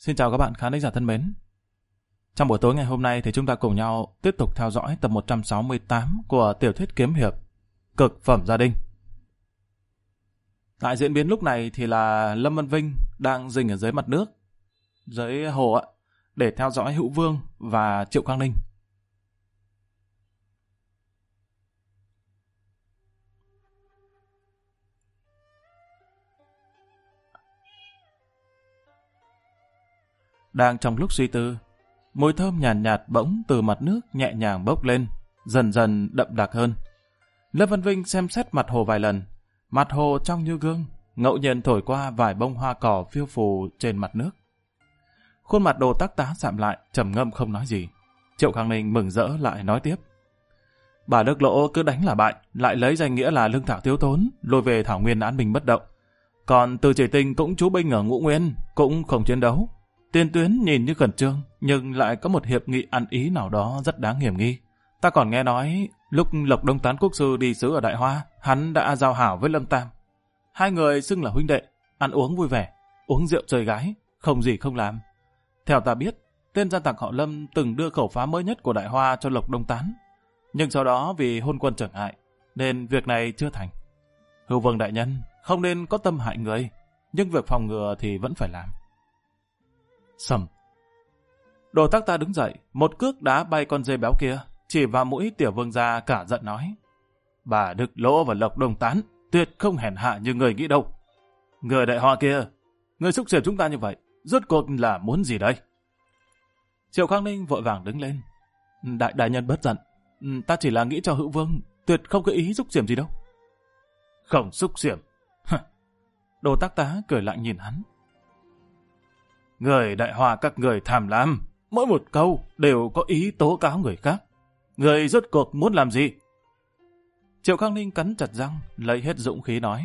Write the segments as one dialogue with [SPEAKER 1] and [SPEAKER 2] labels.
[SPEAKER 1] Xin chào các bạn khán giả thân mến. Trong buổi tối ngày hôm nay thì chúng ta cùng nhau tiếp tục theo dõi tập 168 của tiểu thuyết kiếm hiệp Cực phẩm gia đình. Tại diễn biến lúc này thì là Lâm Văn Vinh đang dình ở dưới mặt nước, dưới hồ ạ, để theo dõi Hữu Vương và Triệu Khang Ninh. Đang trong lúc suy tư, mùi thơm nhàn nhạt bỗng từ mặt nước nhẹ nhàng bốc lên, dần dần đậm đặc hơn. Lâm Văn Vinh xem xét mặt hồ vài lần, mặt hồ trong như gương, ngẫu nhiên thổi qua vài bông hoa cỏ phiêu phù trên mặt nước. Khuôn mặt Đồ Tác Tá sạm lại, trầm ngâm không nói gì. Triệu Khang Ninh mừng rỡ lại nói tiếp: Bà Đức Lỗ cứ đánh là bại, lại lấy danh nghĩa là lương thảo thiếu thốn, lôi về thảo nguyên an bình bất động. Còn Từ Chỉ Tinh cũng trú binh ở Ngũ Nguyên, cũng không chiến đấu. Tiền tuyến nhìn như khẩn trương, nhưng lại có một hiệp nghị ăn ý nào đó rất đáng hiểm nghi. Ta còn nghe nói, lúc Lộc Đông Tán Quốc sư đi sứ ở Đại Hoa, hắn đã giao hảo với Lâm Tam. Hai người xưng là huynh đệ, ăn uống vui vẻ, uống rượu chơi gái, không gì không làm. Theo ta biết, tên gian tặc họ Lâm từng đưa khẩu phá mới nhất của Đại Hoa cho Lộc Đông Tán. Nhưng sau đó vì hôn quân trở ngại, nên việc này chưa thành. Hữu Vương đại nhân không nên có tâm hại người, nhưng việc phòng ngừa thì vẫn phải làm. Sầm. Đồ Tác Tá đứng dậy, một cước đá bay con dê béo kia, chỉ vào mũi Tiểu Vương gia cả giận nói: Bà Đức Lỗ và Lộc Đông Tán tuyệt không hèn hạ như người nghĩ đâu. Người Đại Hoa kia, người xúc xỉa chúng ta như vậy, rốt cuộc là muốn gì đây? Triệu Khang Ninh vội vàng đứng lên: Đại nhân bớt giận, ta chỉ là nghĩ cho Hữu Vương, tuyệt không có ý xúc xiểm gì đâu. Không xúc xiểm? Đồ Tác Tá cười lạnh nhìn hắn: Người Đại Hoa các người tham lam, mỗi một câu đều có ý tố cáo người khác. Người rốt cuộc muốn làm gì? Triệu Khang Ninh cắn chặt răng, lấy hết dũng khí nói: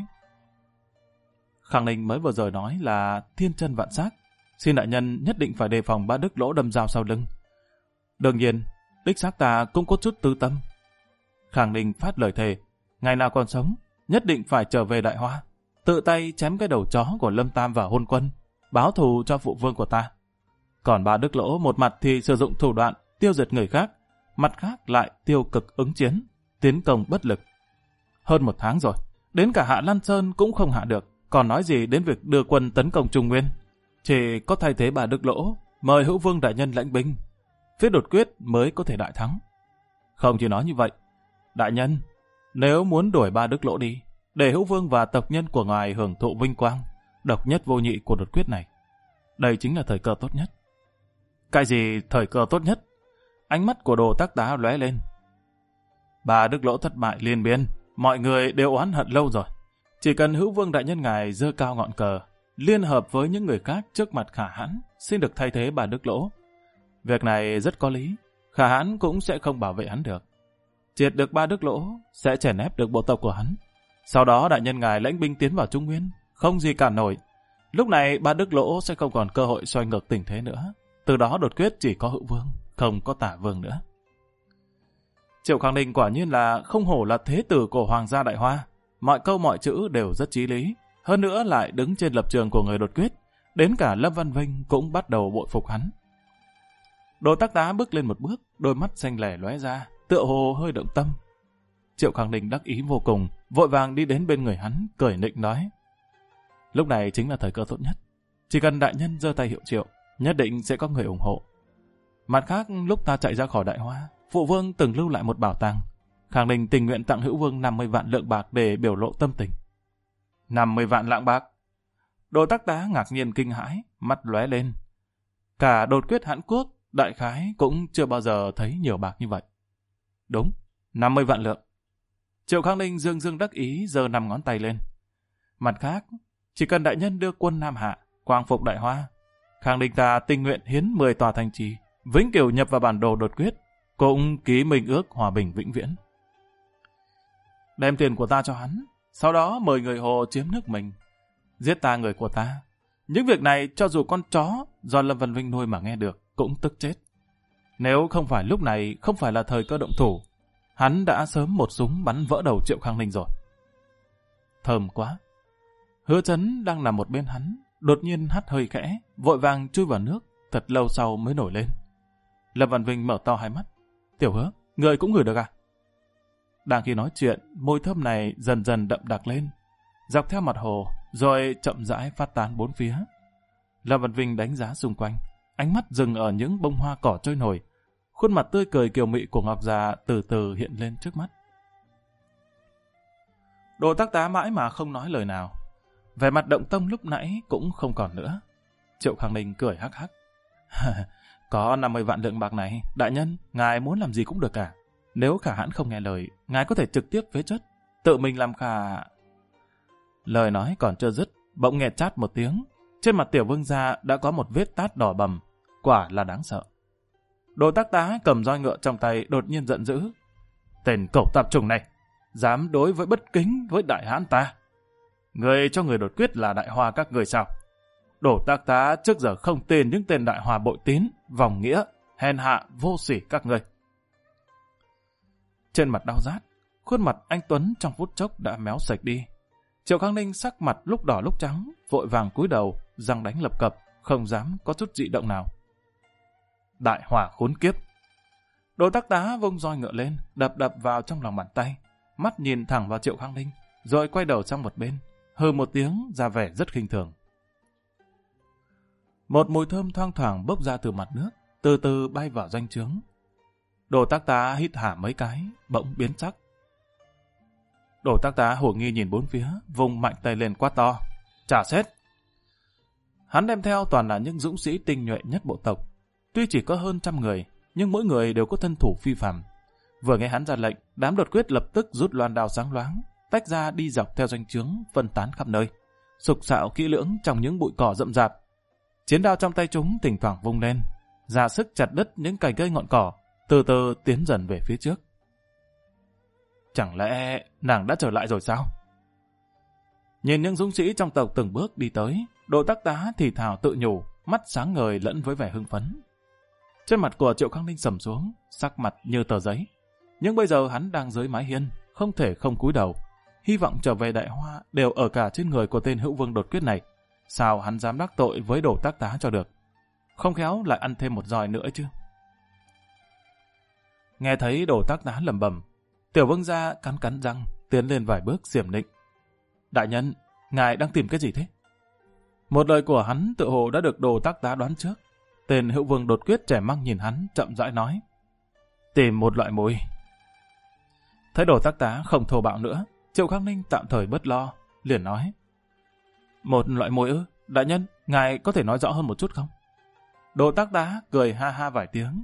[SPEAKER 1] Khang Ninh mới vừa rồi nói là thiên chân vạn sát, xin đại nhân nhất định phải đề phòng Ba Đức Lỗ đâm dao sau lưng. Đương nhiên, đích xác ta cũng có chút tư tâm. Khang Ninh phát lời thề, ngày nào còn sống, nhất định phải trở về Đại Hoa, tự tay chém cái đầu chó của Lâm Tam và hôn quân, báo thù cho phụ vương của ta. Còn Ba Đức Lỗ một mặt thì sử dụng thủ đoạn tiêu diệt người khác, mặt khác lại tiêu cực ứng chiến, tiến công bất lực. Hơn 1 tháng rồi, đến cả Hạ Lan Sơn cũng không hạ được, còn nói gì đến việc đưa quân tấn công Trung Nguyên. Chỉ có thay thế Ba Đức Lỗ, mời Hữu Vương đại nhân lãnh binh, phía đột quyết mới có thể đại thắng. Không chỉ nói như vậy, đại nhân, nếu muốn đuổi Ba Đức Lỗ đi, để Hữu Vương và tộc nhân của ngài hưởng thụ vinh quang độc nhất vô nhị của đột quyết này, đây chính là thời cơ tốt nhất. Cái gì thời cơ tốt nhất? Ánh mắt của Đồ Tác Tá lóe lên. Ba Đức Lỗ thất bại liên biên, mọi người đều oán hận lâu rồi. Chỉ cần Hữu Vương đại nhân ngài giơ cao ngọn cờ, liên hợp với những người khác trước mặt Khả Hãn, xin được thay thế Ba Đức Lỗ. Việc này rất có lý, Khả Hãn cũng sẽ không bảo vệ hắn được. Triệt được Ba Đức Lỗ sẽ chèn ép được bộ tộc của hắn. Sau đó đại nhân ngài lãnh binh tiến vào Trung Nguyên, không gì cản nổi. Lúc này Ba Đức Lỗ sẽ không còn cơ hội xoay ngược tình thế nữa. Từ đó đột quyết chỉ có Hữu Vương, không có Tả Vương nữa. Triệu Khang Ninh quả nhiên là không hổ là thế tử của Hoàng gia Đại Hoa. Mọi câu mọi chữ đều rất chí lý. Hơn nữa lại đứng trên lập trường của người đột quyết. Đến cả Lâm Văn Vinh cũng bắt đầu bội phục hắn. Đồ Tác Tá bước lên một bước, đôi mắt xanh lẻ lóe ra, tựa hồ hơi động tâm. Triệu Khang Ninh đắc ý vô cùng, vội vàng đi đến bên người hắn, cười nịnh nói: Lúc này chính là thời cơ tốt nhất. Chỉ cần đại nhân giơ tay hiệu triệu, nhất định sẽ có người ủng hộ. Mặt khác, lúc ta chạy ra khỏi Đại Hoa, phụ vương từng lưu lại một bảo tàng. Khang Ninh tình nguyện tặng Hữu Vương 50 vạn lượng bạc để biểu lộ tâm tình. 50 vạn lạng bạc? Đồ Tác Tá ngạc nhiên kinh hãi, mắt lóe lên. Cả đột quyết Hãn Quốc, đại khái cũng chưa bao giờ thấy nhiều bạc như vậy. Đúng, 50 vạn lượng. Triệu Khang Ninh dương dương đắc ý giơ 5 ngón tay lên. Mặt khác, chỉ cần đại nhân đưa quân Nam Hạ, quang phục Đại Hoa, Khang Ninh ta tình nguyện hiến 10 tòa thành trì, vĩnh cửu nhập vào bản đồ đột quyết, cũng ký minh ước hòa bình vĩnh viễn. Đem tiền của ta cho hắn, sau đó mời người Hồ chiếm nước mình, giết ta người của ta. Những việc này cho dù con chó do Lâm Văn Vinh nuôi mà nghe được cũng tức chết. Nếu không phải lúc này không phải là thời cơ động thủ, hắn đã sớm một súng bắn vỡ đầu Triệu Khang Ninh rồi. Thơm quá. Hứa Chấn đang nằm một bên hắn, đột nhiên hắt hơi khẽ, vội vàng chui vào nước, thật lâu sau mới nổi lên. Lâm Văn Vinh mở to hai mắt. Tiểu Hứa, người cũng ngửi được à? Đang khi nói chuyện, mùi thơm này dần dần đậm đặc lên, dọc theo mặt hồ, rồi chậm rãi phát tán bốn phía. Lâm Văn Vinh đánh giá xung quanh, ánh mắt dừng ở những bông hoa cỏ trôi nổi. Khuôn mặt tươi cười kiều mị của Ngọc Già từ từ hiện lên trước mắt. Đồ Tác Tá mãi mà không nói lời nào. Vẻ mặt động tâm lúc nãy cũng không còn nữa. Triệu Khang Ninh cười hắc hắc. Có 50 vạn lượng bạc này, đại nhân, ngài muốn làm gì cũng được cả. Nếu Khả Hãn không nghe lời, ngài có thể trực tiếp phế truất, tự mình làm Khả... Lời nói còn chưa dứt, bỗng nghe chát một tiếng. Trên mặt Tiểu Vương gia đã có một vết tát đỏ bầm, quả là đáng sợ. Đồ Tác Tá cầm roi ngựa trong tay đột nhiên giận dữ. Tên cẩu tạp chủng này, dám đối với bất kính với đại hãn ta. Người cho người đột quyết là đại hoa các người sao? Đồ Tác Tá trước giờ không tin những tên đại hoa bội tín, vòng nghĩa, hèn hạ, vô sỉ các người. Trên mặt đau rát, khuôn mặt anh Tuấn trong phút chốc đã méo sạch đi. Triệu Khang Ninh sắc mặt lúc đỏ lúc trắng, vội vàng cúi đầu, răng đánh lập cập, không dám có chút dị động nào. Đại hỏa khốn kiếp! Đồ Tác Tá vung roi ngựa lên, đập đập vào trong lòng bàn tay, mắt nhìn thẳng vào Triệu Khang Ninh, rồi quay đầu sang một bên, hừ một tiếng ra vẻ rất khinh thường. Một mùi thơm thoang thoảng bốc ra từ mặt nước, từ từ bay vào doanh trướng. Đồ Tác Tá hít hả mấy cái, bỗng biến sắc. Đồ Tác Tá hồ nghi nhìn bốn phía, vùng mạnh tay lên quát to. Trả xét! Hắn đem theo toàn là những dũng sĩ tinh nhuệ nhất bộ tộc. Tuy chỉ có hơn 100 người, nhưng mỗi người đều có thân thủ phi phàm. Vừa nghe hắn ra lệnh, đám đột quyết lập tức rút loan đao sáng loáng, tách ra đi dọc theo doanh trướng, phân tán khắp nơi, sục sạo kỹ lưỡng trong những bụi cỏ rậm rạp. Chiến đao trong tay chúng thỉnh thoảng vung lên, ra sức chặt đứt những cành cây ngọn cỏ, từ từ tiến dần về phía trước. Chẳng lẽ nàng đã trở lại rồi sao? Nhìn những dũng sĩ trong tộc từng bước đi tới, Đồ Tác Tá thì thào tự nhủ, mắt sáng ngời lẫn với vẻ hưng phấn. Trên mặt của Triệu Khang Ninh sầm xuống, sắc mặt như tờ giấy. Nhưng bây giờ hắn đang dưới mái hiên, không thể không cúi đầu. Hy vọng trở về Đại Hoa đều ở cả trên người của tên hữu vương đột quyết này. Sao hắn dám đắc tội với Đồ Tác Tá cho được? Không khéo lại ăn thêm một roi nữa chứ. Nghe thấy Đồ Tác Tá lẩm bẩm, Tiểu Vương gia cắn cắn răng, tiến lên vài bước xiểm định. Đại nhân, ngài đang tìm cái gì thế? Một lời của hắn tự hồ đã được Đồ Tác Tá đoán trước. Tên hữu vương đột quyết trẻ măng nhìn hắn, chậm rãi nói. Tìm một loại mùi. Thấy Đồ Tác Tá không thô bạo nữa, Triệu Khang Ninh tạm thời bớt lo, liền nói. Một loại mùi ư? Đại nhân, ngài có thể nói rõ hơn một chút không? Đồ Tác Tá cười ha ha vài tiếng.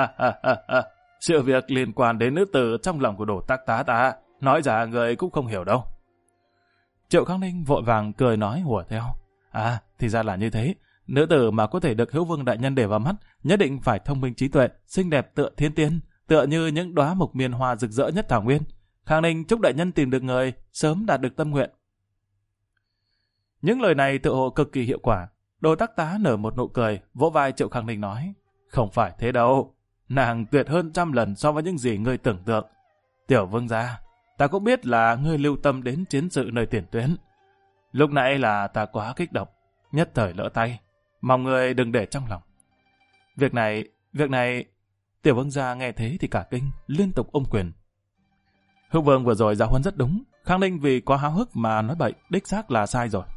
[SPEAKER 1] Sự việc liên quan đến nữ tử trong lòng của Đồ Tác Tá ta, nói ra người cũng không hiểu đâu. Triệu Khang Ninh vội vàng cười nói hùa theo. Thì ra là như thế. Nữ tử mà có thể được hữu vương đại nhân để vào mắt, nhất định phải thông minh trí tuệ, xinh đẹp tựa thiên tiên, tựa như những đóa mộc miên hoa rực rỡ nhất thảo nguyên. Khang Ninh chúc đại nhân tìm được người, sớm đạt được tâm nguyện. Những lời này tự hồ cực kỳ hiệu quả. Đồ Tác Tá nở một nụ cười, vỗ vai Triệu Khang Ninh nói. Không phải thế đâu. Nàng tuyệt hơn 100 lần so với những gì ngươi tưởng tượng. Tiểu vương gia, ta cũng biết là ngươi lưu tâm đến chiến sự nơi tiền tuyến. Lúc nãy là ta quá kích động, nhất thời lỡ tay. Mong ngươi đừng để trong lòng. Việc này... Tiểu vương gia nghe thế thì cả kinh, liên tục ôm quyền. Hữu vương vừa rồi giáo huấn rất đúng. Khang Ninh vì quá háo hức mà nói bậy, đích xác là sai rồi.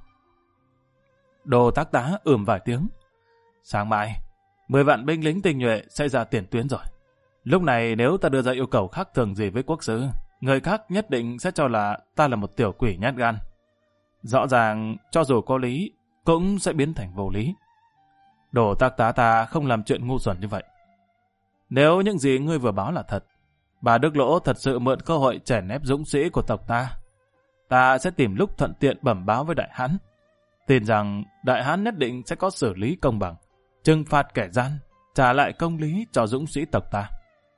[SPEAKER 1] Đồ Tác Tá vài tiếng. Sáng mai, 10 vạn binh lính tinh nhuệ sẽ ra tiền tuyến rồi. Lúc này nếu ta đưa ra yêu cầu khác thường gì với quốc sứ, người khác nhất định sẽ cho là ta là một tiểu quỷ nhát gan. Rõ ràng, cho dù có lý, cũng sẽ biến thành vô lý. Đồ Tác Tá ta không làm chuyện ngu xuẩn như vậy. Nếu những gì ngươi vừa báo là thật, bà Đức Lỗ thật sự mượn cơ hội chèn ép dũng sĩ của tộc ta sẽ tìm lúc thuận tiện bẩm báo với Đại Hán. Tin rằng Đại Hán nhất định sẽ có xử lý công bằng, trừng phạt kẻ gian, trả lại công lý cho dũng sĩ tộc ta.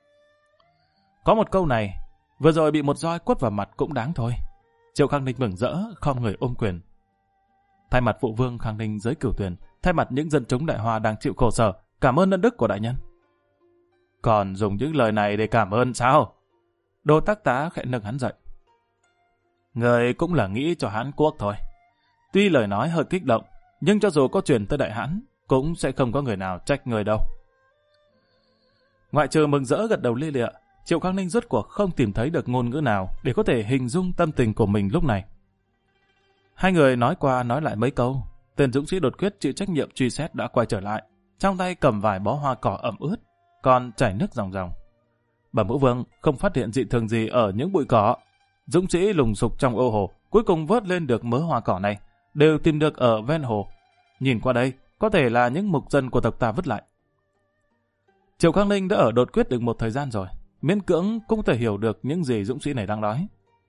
[SPEAKER 1] Có một câu này, vừa rồi bị một roi quất vào mặt cũng đáng thôi. Triệu Khang Ninh mừng rỡ, khom người ôm quyền. Thay mặt phụ vương Khang Ninh dưới Cửu Tuyền, thay mặt những dân chúng Đại Hoa đang chịu khổ sở, cảm ơn ân đức của đại nhân. Còn dùng những lời này để cảm ơn sao? Đồ Tác Tá khẽ nâng hắn dậy. Người cũng là nghĩ cho Hán Quốc thôi. Tuy lời nói hơi kích động, Nhưng cho dù có truyền tới Đại Hãn, cũng sẽ không có người nào trách người đâu. Ngoại trừ mừng rỡ gật đầu lia lịa, Triệu Khang Ninh rốt cuộc không tìm thấy được ngôn ngữ nào để có thể hình dung tâm tình của mình lúc này. Hai người nói qua nói lại mấy câu, tên dũng sĩ đột quyết chịu trách nhiệm truy xét đã quay trở lại, trong tay cầm vài bó hoa cỏ ẩm ướt, còn chảy nước ròng ròng. Bẩm Mẫu Vương không phát hiện dị thường gì ở những bụi cỏ. Dũng sĩ lùng sục trong ô hồ, cuối cùng vớt lên được mớ hoa cỏ này, đều tìm được ở ven hồ. Nhìn qua đây, có thể là những mục dân của tộc ta vứt lại. Triệu Khang Ninh đã ở đột quyết được một thời gian rồi, miễn cưỡng cũng thể hiểu được những gì dũng sĩ này đang nói.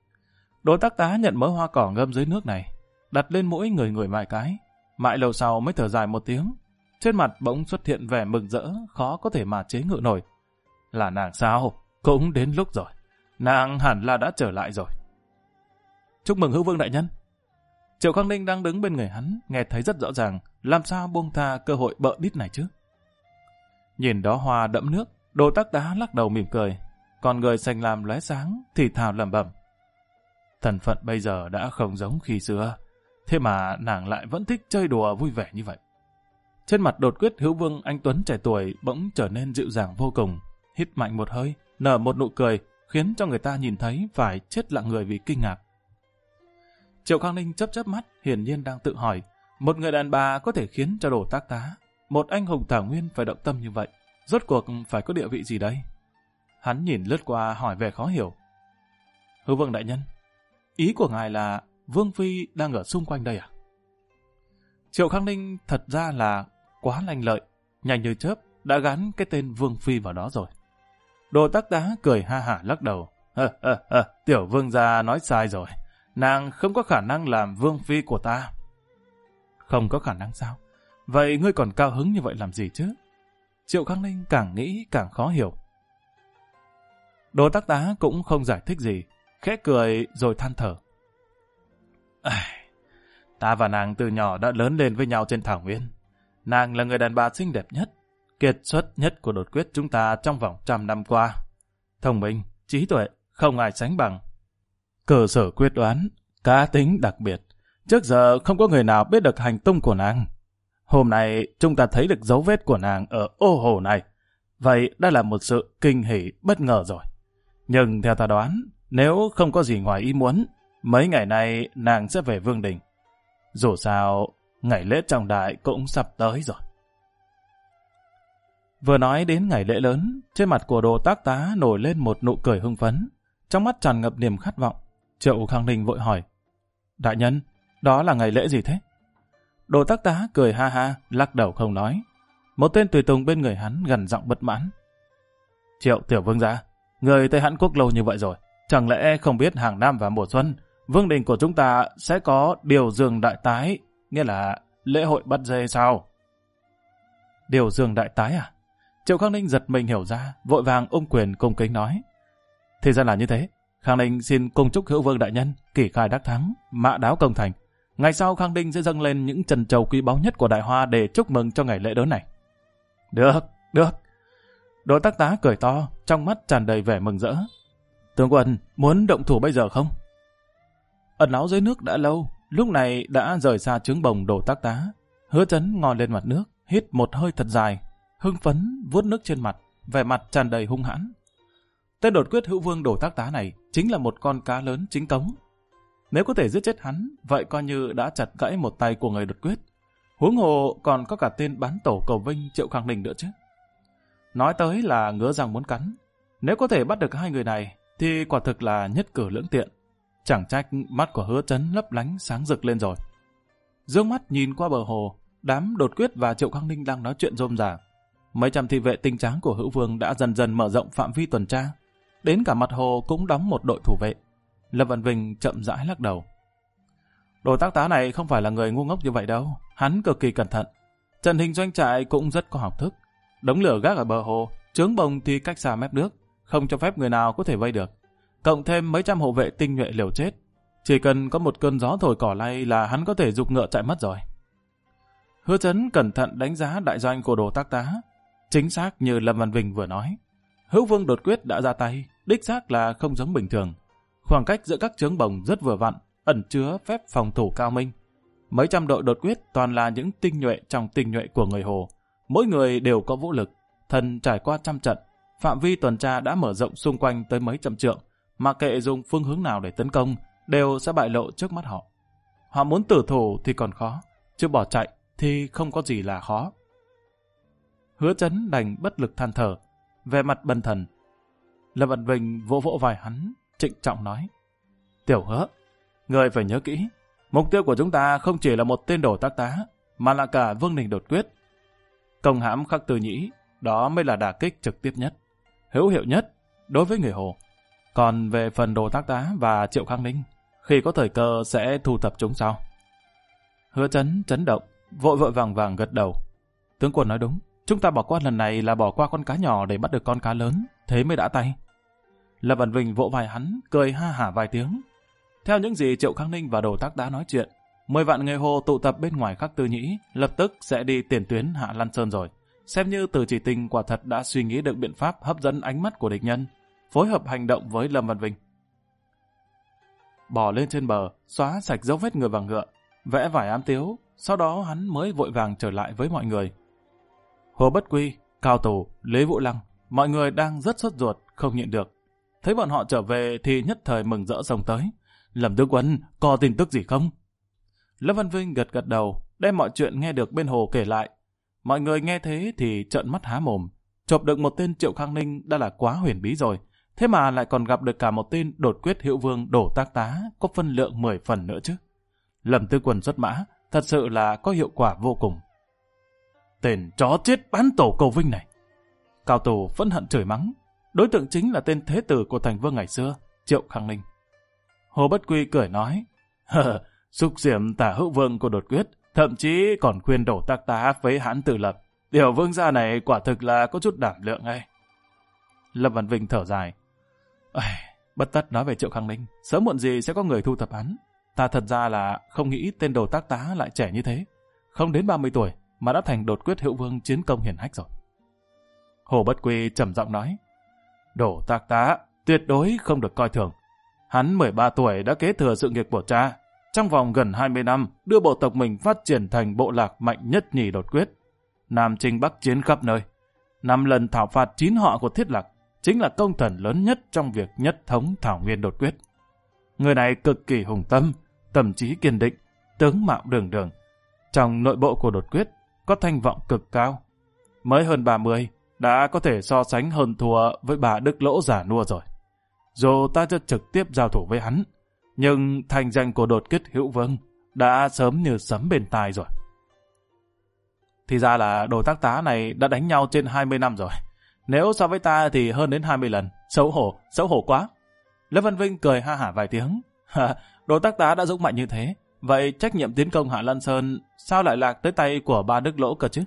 [SPEAKER 1] Đồ tác tá nhận mớ hoa cỏ ngâm dưới nước này, đặt lên mũi người vài cái, mãi lâu sau mới thở dài một tiếng. Trên mặt bỗng xuất hiện vẻ mừng rỡ, khó có thể mà chế ngự nổi. Là nàng sao? Cũng đến lúc rồi. Nàng hẳn là đã trở lại rồi. Chúc mừng Hữu Vương đại nhân. Triệu Khang Ninh đang đứng bên người hắn, nghe thấy rất rõ ràng, làm sao buông tha cơ hội bợ đít này chứ. Nhìn đó hoa đẫm nước, Đồ tác tá lắc đầu mỉm cười, còn người xanh lam lóe sáng thì thào lẩm bẩm. Thân phận bây giờ đã không giống khi xưa, thế mà nàng lại vẫn thích chơi đùa vui vẻ như vậy. Trên mặt đột quyết Hữu Vương anh tuấn trẻ tuổi bỗng trở nên dịu dàng vô cùng, hít mạnh một hơi, nở một nụ cười, khiến cho người ta nhìn thấy phải chết lặng người vì kinh ngạc. Triệu Khang Ninh chớp chớp mắt, hiển nhiên đang tự hỏi, một người đàn bà có thể khiến cho Đồ tác tá, một anh hùng Thảo Nguyên phải động tâm như vậy, rốt cuộc phải có địa vị gì đây? Hắn nhìn lướt qua hỏi vẻ khó hiểu. Hữu Vương đại nhân, ý của ngài là Vương Phi đang ở xung quanh đây à? Triệu Khang Ninh thật ra là quá lanh lợi, nhanh như chớp đã gắn cái tên Vương Phi vào đó rồi. Đồ tác tá cười ha hả lắc đầu. Tiểu vương gia nói sai rồi, nàng không có khả năng làm Vương Phi của ta. Không có khả năng sao? Vậy ngươi còn cao hứng như vậy làm gì chứ? Triệu Khang Ninh càng nghĩ càng khó hiểu. Đồ tác tá cũng không giải thích gì, khẽ cười rồi than thở. Ta và nàng từ nhỏ đã lớn lên với nhau trên thảo nguyên. Nàng là người đàn bà xinh đẹp nhất, kiệt xuất nhất của đột quyết chúng ta trong vòng 100 năm qua. Thông minh, trí tuệ, không ai sánh bằng. Cơ sở quyết đoán, cá tính đặc biệt. Trước giờ không có người nào biết được hành tung của nàng. Hôm nay chúng ta thấy được dấu vết của nàng ở ô hồ này. Vậy đã là một sự kinh hỉ bất ngờ rồi. Nhưng theo ta đoán, nếu không có gì ngoài ý muốn, mấy ngày nay nàng sẽ về Vương Đình. Dù sao, ngày lễ trọng đại cũng sắp tới rồi. Vừa nói đến ngày lễ lớn, trên mặt của Đồ tác tá nổi lên một nụ cười hưng phấn, trong mắt tràn ngập niềm khát vọng. Triệu Khang Ninh vội hỏi, đại nhân, đó là ngày lễ gì thế? Đồ tác tá cười ha ha, lắc đầu không nói. Một tên tùy tùng bên người hắn gằn giọng bất mãn. Triệu tiểu vương gia, người tới Hãn Quốc lâu như vậy rồi, chẳng lẽ không biết hàng năm vào mùa xuân, Vương đình của chúng ta sẽ có điều dương đại tái, nghĩa là lễ hội bắt dê sao? Điều dương đại tái à? Triệu Khang Ninh giật mình hiểu ra, vội vàng ôm quyền cung kính nói. Thì ra là như thế, Khang Ninh xin cung chúc Hữu Vương đại nhân kỷ khai đắc thắng, mã đáo công thành. Ngày sau Khang Ninh sẽ dâng lên những trân châu quý báu nhất của Đại Hoa để chúc mừng cho ngày lễ lớn này. Được. Đồ tác tá cười to, trong mắt tràn đầy vẻ mừng rỡ. Tướng quân, muốn động thủ bây giờ không? Ẩn náu dưới nước đã lâu, lúc này đã rời xa trướng bồng Đồ tác tá. Hứa Chấn ngồi lên mặt nước, hít một hơi thật dài, hưng phấn vuốt nước trên mặt, vẻ mặt tràn đầy hung hãn. Tên đột quyết Hữu Vương Đồ tác tá này chính là một con cá lớn chính cống. Nếu có thể giết chết hắn, vậy coi như đã chặt gãy một tay của người đột quyết. Huống hồ còn có cả tên bán tổ cầu vinh Triệu Khang Ninh nữa chứ. Nói tới là ngứa răng muốn cắn. Nếu có thể bắt được hai người này, thì quả thực là nhất cử lưỡng tiện. Chẳng trách mắt của Hứa Chấn lấp lánh sáng rực lên rồi. Dương mắt nhìn qua bờ hồ, đám đột quyết và Triệu Khang Ninh đang nói chuyện rôm rả. Mấy trăm thị vệ tinh tráng của Hữu Vương đã dần dần mở rộng phạm vi tuần tra. Đến cả mặt hồ cũng đóng một đội thủ vệ. Lâm Văn Vinh chậm rãi lắc đầu. Đồ tác tá này không phải là người ngu ngốc như vậy đâu. Hắn cực kỳ cẩn thận. Trận hình doanh trại cũng rất có học thức. Đống lửa gác ở bờ hồ, trướng bồng thì cách xa mép nước, không cho phép người nào có thể vây được. Cộng thêm mấy trăm hộ vệ tinh nhuệ liều chết. Chỉ cần có một cơn gió thổi cỏ lay là hắn có thể giục ngựa chạy mất rồi. Hứa Chấn cẩn thận đánh giá đại doanh của Đồ tác tá. Chính xác như Lâm Văn Vinh vừa nói. Hữu Vương đột quyết đã ra tay, đích xác là không giống bình thường. Khoảng cách giữa các trướng bồng rất vừa vặn, ẩn chứa phép phòng thủ cao minh. Mấy trăm đội đột quyết toàn là những tinh nhuệ trong tinh nhuệ của người Hồ. Mỗi người đều có vũ lực, thần trải qua trăm trận. Phạm vi tuần tra đã mở rộng xung quanh tới mấy trăm trượng, mà kệ dùng phương hướng nào để tấn công, đều sẽ bại lộ trước mắt họ. Họ muốn tử thủ thì còn khó, chứ bỏ chạy thì không có gì là khó. Hứa Chấn đành bất lực than thở, về mặt bần thần. Lâm Văn Vinh vỗ vỗ vai hắn, trịnh trọng nói: Tiểu Hứa, người phải nhớ kỹ, mục tiêu của chúng ta không chỉ là một tên đổ tác tá, mà là cả Vương Đình đột quyết. Công hãm Khắc Tư Nhĩ, đó mới là đả kích trực tiếp nhất, hữu hiệu nhất đối với người Hồ. Còn về phần đồ tác tá và Triệu Khang Ninh, khi có thời cơ sẽ thu thập chúng sau. Hứa Chấn chấn động, vội vội vàng vàng gật đầu. Tướng quân nói đúng, chúng ta bỏ qua lần này là bỏ qua con cá nhỏ để bắt được con cá lớn, thế mới đã tay. Lâm Văn Vinh vỗ vai hắn, cười ha hả vài tiếng. Theo những gì Triệu Khang Ninh và đồ tác tá nói chuyện, 10 vạn người Hồ tụ tập bên ngoài Khắc Tư Nhĩ, lập tức sẽ đi tiền tuyến hạ Lan Sơn rồi. Xem như Từ Chỉ Tình quả thật đã suy nghĩ được biện pháp hấp dẫn ánh mắt của địch nhân, phối hợp hành động với Lâm Văn Vinh. Bò lên trên bờ, xóa sạch dấu vết người và ngựa, vẽ vải ám tiếu, sau đó hắn mới vội vàng trở lại với mọi người. Hồ Bất Quy, Cao Tù, Lý Vũ Lăng, mọi người đang rất sốt ruột, không nhịn được. Thấy bọn họ trở về thì nhất thời mừng rỡ xông tới. Lâm tướng quân, có tin tức gì không? Lâm Văn Vinh gật gật đầu, đem mọi chuyện nghe được bên Hồ kể lại. Mọi người nghe thế thì trợn mắt há mồm. Chộp được một tên Triệu Khang Ninh đã là quá huyền bí rồi. Thế mà lại còn gặp được cả một tên đột quyết hữu vương đổ tác tá có phân lượng 10 phần nữa chứ. Lâm tướng quân xuất mã, thật sự là có hiệu quả vô cùng. Tên chó chết bán tổ cầu vinh này. Cao Tù phẫn hận chửi mắng. Đối tượng chính là tên thế tử của thành vương ngày xưa, Triệu Khang Ninh. Hồ Bất Quy cười nói: Xúc diệm tả hữu vương của đột quyết, thậm chí còn khuyên đổ tác tá với hãn tự lập. Điều vương gia này quả thực là có chút đảm lượng ấy. Lâm Văn Vinh thở dài: Bất tất nói về Triệu Khang Ninh, sớm muộn gì sẽ có người thu thập hắn. Ta thật ra là không nghĩ tên đồ tác tá lại trẻ như thế, không đến 30 tuổi mà đã thành đột quyết hữu vương chiến công hiển hách rồi. Hồ Bất Quy trầm giọng nói: Đổ tác tá tuyệt đối không được coi thường. Hắn 13 tuổi đã kế thừa sự nghiệp của cha, trong vòng gần 20 năm đưa bộ tộc mình phát triển thành bộ lạc mạnh nhất nhì đột quyết. Nam chinh Bắc chiến khắp nơi, 5 lần thảo phạt 9 họ của Thiết Lạc, chính là công thần lớn nhất trong việc nhất thống thảo nguyên đột quyết. Người này cực kỳ hùng tâm, tâm trí kiên định, tướng mạo đường đường. Trong nội bộ của đột quyết có thanh vọng cực cao. Mới hơn 30 đã có thể so sánh hơn thua với bà Đức Lỗ già nua rồi. Dù ta chưa trực tiếp giao thủ với hắn, nhưng thành danh của đột quyết hữu vương đã sớm như sấm bên tai rồi. Thì ra là đồ tác tá này đã đánh nhau trên 20 năm rồi. Nếu so với ta thì hơn đến 20 lần. Xấu hổ quá. Lâm Văn Vinh cười ha hả vài tiếng. Đồ tác tá đã dũng mạnh như thế, vậy trách nhiệm tiến công Hạ Lan Sơn sao lại lạc tới tay của ba Đức Lỗ cơ chứ?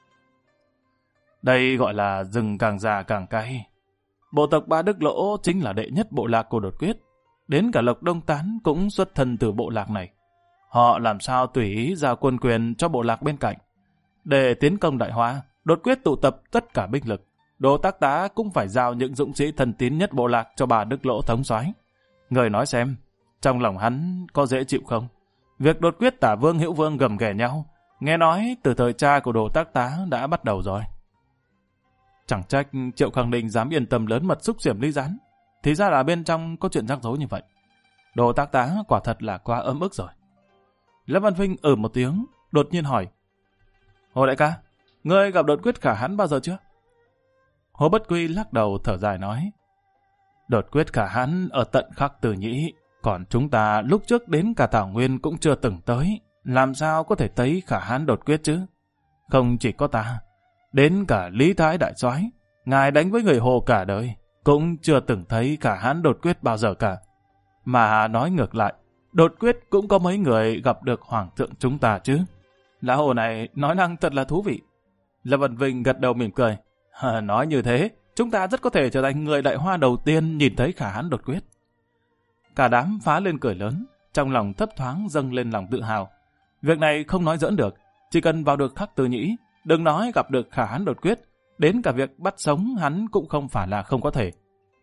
[SPEAKER 1] Đây gọi là rừng càng già càng cay. Bộ tộc ba Đức Lỗ chính là đệ nhất bộ lạc của đột quyết. Đến cả Lộc Đông Tán cũng xuất thân từ bộ lạc này. Họ làm sao tùy ý giao quân quyền cho bộ lạc bên cạnh. Để tiến công Đại Hoa, đột quyết tụ tập tất cả binh lực. Đồ tác tá cũng phải giao những dũng sĩ thân tín nhất bộ lạc cho bà Đức Lỗ thống soái. Người nói xem, trong lòng hắn có dễ chịu không? Việc đột quyết tả vương hữu vương gầm ghè nhau, nghe nói từ thời cha của đồ tác tá đã bắt đầu rồi. Chẳng trách Triệu Khang Ninh dám yên tâm lớn mật xúc xiểm Lý Gián. Thì ra là bên trong có chuyện rắc rối như vậy. Đồ tác tá quả thật là quá ấm ức rồi. Lâm Văn Vinh một tiếng, đột nhiên hỏi: Hồ đại ca, ngươi gặp đột quyết Khả Hãn bao giờ chưa? Hồ Bất Quy lắc đầu thở dài nói: Đột quyết Khả Hãn ở tận Khắc Tư Nhĩ, còn chúng ta lúc trước đến cả Thảo Nguyên cũng chưa từng tới, làm sao có thể thấy Khả Hãn đột quyết chứ? Không chỉ có ta, đến cả Lý Thái đại soái, ngài đánh với người Hồ cả đời, cũng chưa từng thấy Khả Hãn đột quyết bao giờ cả. Mà nói ngược lại, đột quyết cũng có mấy người gặp được hoàng thượng chúng ta chứ. Lão Hồ này nói năng thật là thú vị. Lâm Văn Vinh gật đầu mỉm cười: Nói như thế, chúng ta rất có thể trở thành người Đại Hoa đầu tiên nhìn thấy Khả Hãn đột quyết. Cả đám phá lên cười lớn, trong lòng thấp thoáng dâng lên lòng tự hào. Việc này không nói giỡn được, chỉ cần vào được Khắc Tư Nhĩ, đừng nói gặp được Khả Hãn đột quyết, đến cả việc bắt sống hắn cũng không phải là không có thể.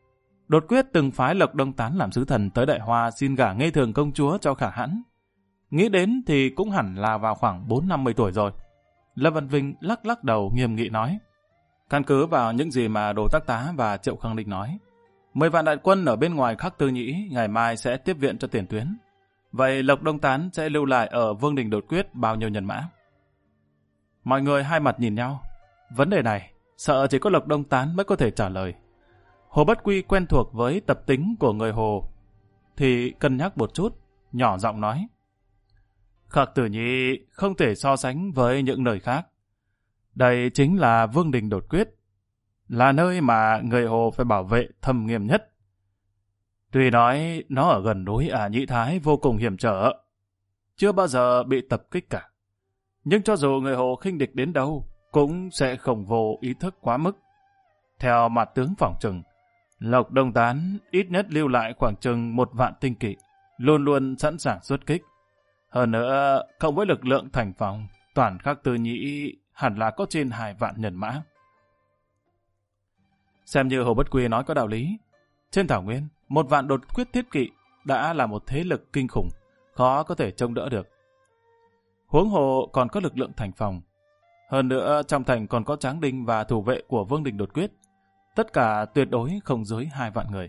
[SPEAKER 1] Đột quyết từng phái Lộc Đông Tán làm sứ thần tới Đại Hoa xin gả Ngây Thường công chúa cho Khả Hãn. Nghĩ đến thì cũng hẳn là vào khoảng 4-50 tuổi rồi. Lâm Văn Vinh lắc lắc đầu nghiêm nghị nói. Căn cứ vào những gì mà Đồ Tác Tá và Triệu Khang Ninh nói, 10 vạn đại quân ở bên ngoài Khắc Tư Nhĩ ngày mai sẽ tiếp viện cho tiền tuyến. Vậy Lộc Đông Tán sẽ lưu lại ở Vương Đình Đột Quyết bao nhiêu nhân mã? Mọi người hai mặt nhìn nhau. Vấn đề này, sợ chỉ có Lộc Đông Tán mới có thể trả lời. Hồ Bất Quy quen thuộc với tập tính của người Hồ, thì cân nhắc một chút, nhỏ giọng nói. Khắc Tư Nhĩ không thể so sánh với những nơi khác. Đây chính là Vương Đình Đột Quyết, là nơi mà người Hồ phải bảo vệ thâm nghiêm nhất. Tuy nói nó ở gần núi Nhị Thái vô cùng hiểm trở, chưa bao giờ bị tập kích cả. Nhưng cho dù người Hồ khinh địch đến đâu, cũng sẽ không vô ý thức quá mức. Theo mặt tướng phỏng chừng, Lộc Đông Tán ít nhất lưu lại khoảng chừng 1 vạn tinh kỵ, luôn luôn sẵn sàng xuất kích. Hơn nữa, cộng với lực lượng thành phòng, toàn Khắc Tư Nhĩ hẳn là có trên 2 vạn nhân mã. Xem như Hồ Bất Quy nói có đạo lý. Trên thảo nguyên, 1 vạn đột quyết thiết kỵ đã là một thế lực kinh khủng, khó có thể trông đỡ được. Huống hồ còn có lực lượng thành phòng. Hơn nữa trong thành còn có Tráng Đinh và thủ vệ của Vương Đình Đột Quyết. Tất cả tuyệt đối không dưới 2 vạn người.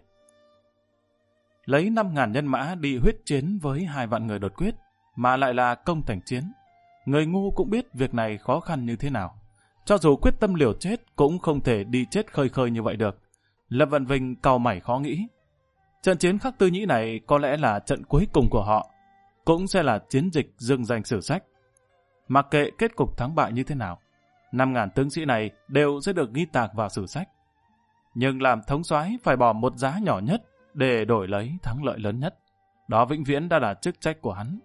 [SPEAKER 1] Lấy 5.000 nhân mã đi huyết chiến với 2 vạn người đột quyết, mà lại là công thành chiến. Người ngu cũng biết việc này khó khăn như thế nào. Cho dù quyết tâm liều chết cũng không thể đi chết khơi khơi như vậy được. Lâm Văn Vinh cau mày khó nghĩ. Trận chiến Khắc Tư Nhĩ này có lẽ là trận cuối cùng của họ, cũng sẽ là chiến dịch dương danh sử sách. Mặc kệ kết cục thắng bại như thế nào, 5.000 tướng sĩ này đều sẽ được ghi tạc vào sử sách. Nhưng làm thống soái phải bỏ một giá nhỏ nhất để đổi lấy thắng lợi lớn nhất. Đó vĩnh viễn đã là chức trách của hắn.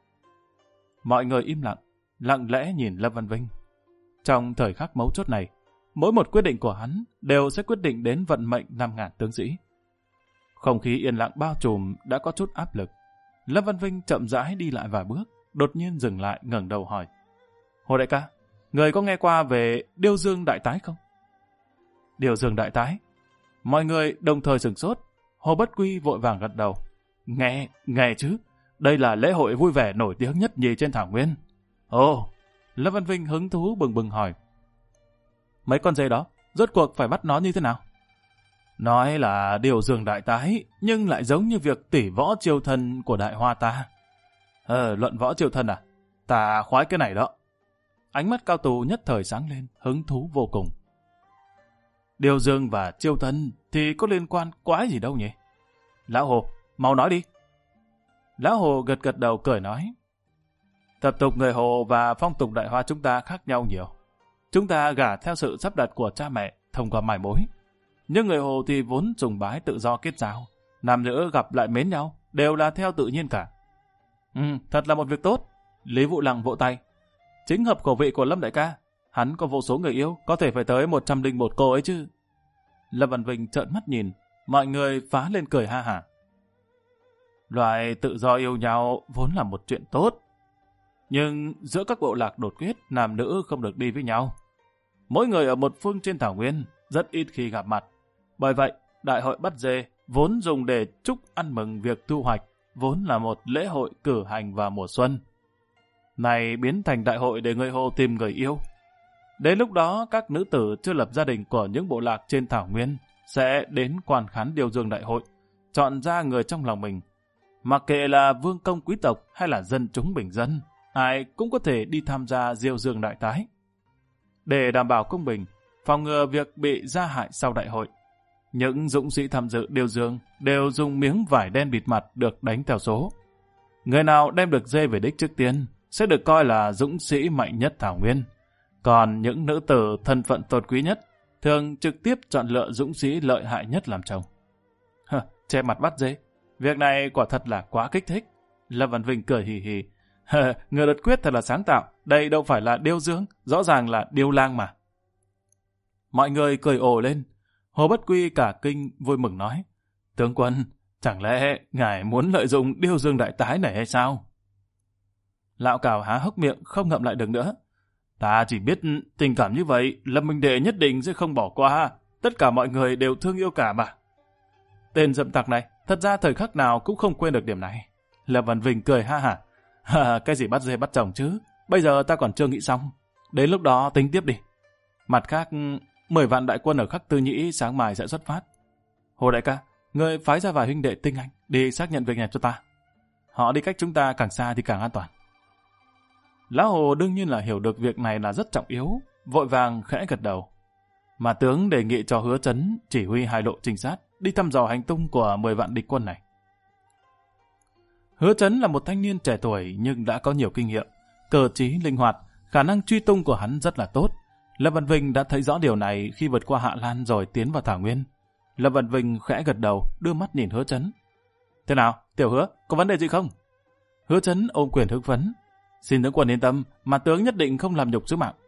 [SPEAKER 1] Mọi người im lặng, lặng lẽ nhìn Lâm Văn Vinh. Trong thời khắc mấu chốt này, mỗi một quyết định của hắn đều sẽ quyết định đến vận mệnh 5.000 tướng sĩ. Không khí yên lặng bao trùm đã có chút áp lực. Lâm Văn Vinh chậm rãi đi lại vài bước, đột nhiên dừng lại ngẩng đầu hỏi. Hồ đại ca, người có nghe qua về Điêu Dương Đại Tái không? Điêu Dương Đại Tái? Mọi người đồng thời sửng sốt. Hồ Bất Quy vội vàng gật đầu. Nghe chứ. Đây là lễ hội vui vẻ nổi tiếng nhất nhì trên thảo nguyên. Ồ, Lâm Văn Vinh hứng thú bừng bừng hỏi. Mấy con dê đó, rốt cuộc phải bắt nó như thế nào? Nói là Điêu Dương Đại Tái, nhưng lại giống như việc tỉ võ chiêu thân của Đại Hoa ta. Luận võ chiêu thân à? Ta khoái cái này đó. Ánh mắt cao tù nhất thời sáng lên, hứng thú vô cùng. Điêu Dương và chiêu thân thì có liên quan quái gì đâu nhỉ? Lão Hồ, mau nói đi. Lão Hồ gật gật đầu cười nói. Tập tục người Hồ và phong tục Đại Hoa chúng ta khác nhau nhiều. Chúng ta gả theo sự sắp đặt của cha mẹ thông qua mài mối. Nhưng người Hồ thì vốn sùng bái tự do kết giao. Nam nữ gặp lại mến nhau đều là theo tự nhiên cả. Thật là một việc tốt. Lý Vũ Lăng vỗ tay. Chính hợp khẩu vị của Lâm đại ca. Hắn có vô số người yêu, có thể phải tới 101 cô ấy chứ. Lâm Văn Vinh trợn mắt nhìn, mọi người phá lên cười ha hả. Loại tự do yêu nhau vốn là một chuyện tốt. Nhưng giữa các bộ lạc đột quyết, nam nữ không được đi với nhau. Mỗi người ở một phương trên thảo nguyên, rất ít khi gặp mặt. Bởi vậy, đại hội bắt dê vốn dùng để chúc ăn mừng việc thu hoạch, vốn là một lễ hội cử hành vào mùa xuân. Này biến thành đại hội để người Hồ tìm người yêu. Đến lúc đó, các nữ tử chưa lập gia đình của những bộ lạc trên thảo nguyên sẽ đến quan khán Điêu Dương Đại Hội, chọn ra người trong lòng mình. Mặc kệ là vương công quý tộc hay là dân chúng bình dân, ai cũng có thể đi tham gia Điêu Dương Đại Tái. Để đảm bảo công bình, phòng ngừa việc bị gia hại sau đại hội, những dũng sĩ tham dự Điêu Dương đều dùng miếng vải đen bịt mặt được đánh theo số. Người nào đem được dê về đích trước tiên sẽ được coi là dũng sĩ mạnh nhất thảo nguyên. Còn những nữ tử thân phận tôn quý nhất thường trực tiếp chọn lựa dũng sĩ lợi hại nhất làm chồng. Che mặt bắt dê. Việc này quả thật là quá kích thích. Lâm Văn Vinh cười hì hì. Người đột quyết thật là sáng tạo. Đây đâu phải là Điêu Dương, rõ ràng là Điêu Lang mà. Mọi người cười ồ lên. Hồ Bất Quy cả kinh vui mừng nói. Tướng quân, chẳng lẽ ngài muốn lợi dụng Điêu Dương Đại Tái này hay sao? Lão Cào há hốc miệng không ngậm lại được nữa. Ta chỉ biết tình cảm như vậy, Lâm Minh Đệ nhất định sẽ không bỏ qua. Tất cả mọi người đều thương yêu cả mà. Tên dậm tặc này, thật ra thời khắc nào cũng không quên được điểm này. Lâm Văn Vinh cười ha hả. Cái gì bắt dê bắt chồng chứ? Bây giờ ta còn chưa nghĩ xong. Đến lúc đó tính tiếp đi. Mặt khác, 10 vạn đại quân ở Khắc Tư Nhĩ sáng mai sẽ xuất phát. Hồ đại ca, người phái ra vài huynh đệ tinh anh đi xác nhận việc này cho ta. Họ đi cách chúng ta càng xa thì càng an toàn. Lão Hồ đương nhiên là hiểu được việc này là rất trọng yếu, vội vàng khẽ gật đầu. Mà tướng đề nghị cho Hứa Chấn chỉ huy 2 lộ trinh sát đi thăm dò hành tung của 10 vạn địch quân này. Hứa Chấn là một thanh niên trẻ tuổi nhưng đã có nhiều kinh nghiệm, cơ trí linh hoạt, khả năng truy tung của hắn rất là tốt. Lâm Văn Vinh đã thấy rõ điều này khi vượt qua Hạ Lan rồi tiến vào Thảo Nguyên. Lâm Văn Vinh khẽ gật đầu, đưa mắt nhìn Hứa Chấn. Thế nào, Tiểu Hứa, có vấn đề gì không? Hứa Chấn ôm quyền hưng phấn. Xin tướng quân yên tâm, mà tướng nhất định không làm nhục sứ mạng.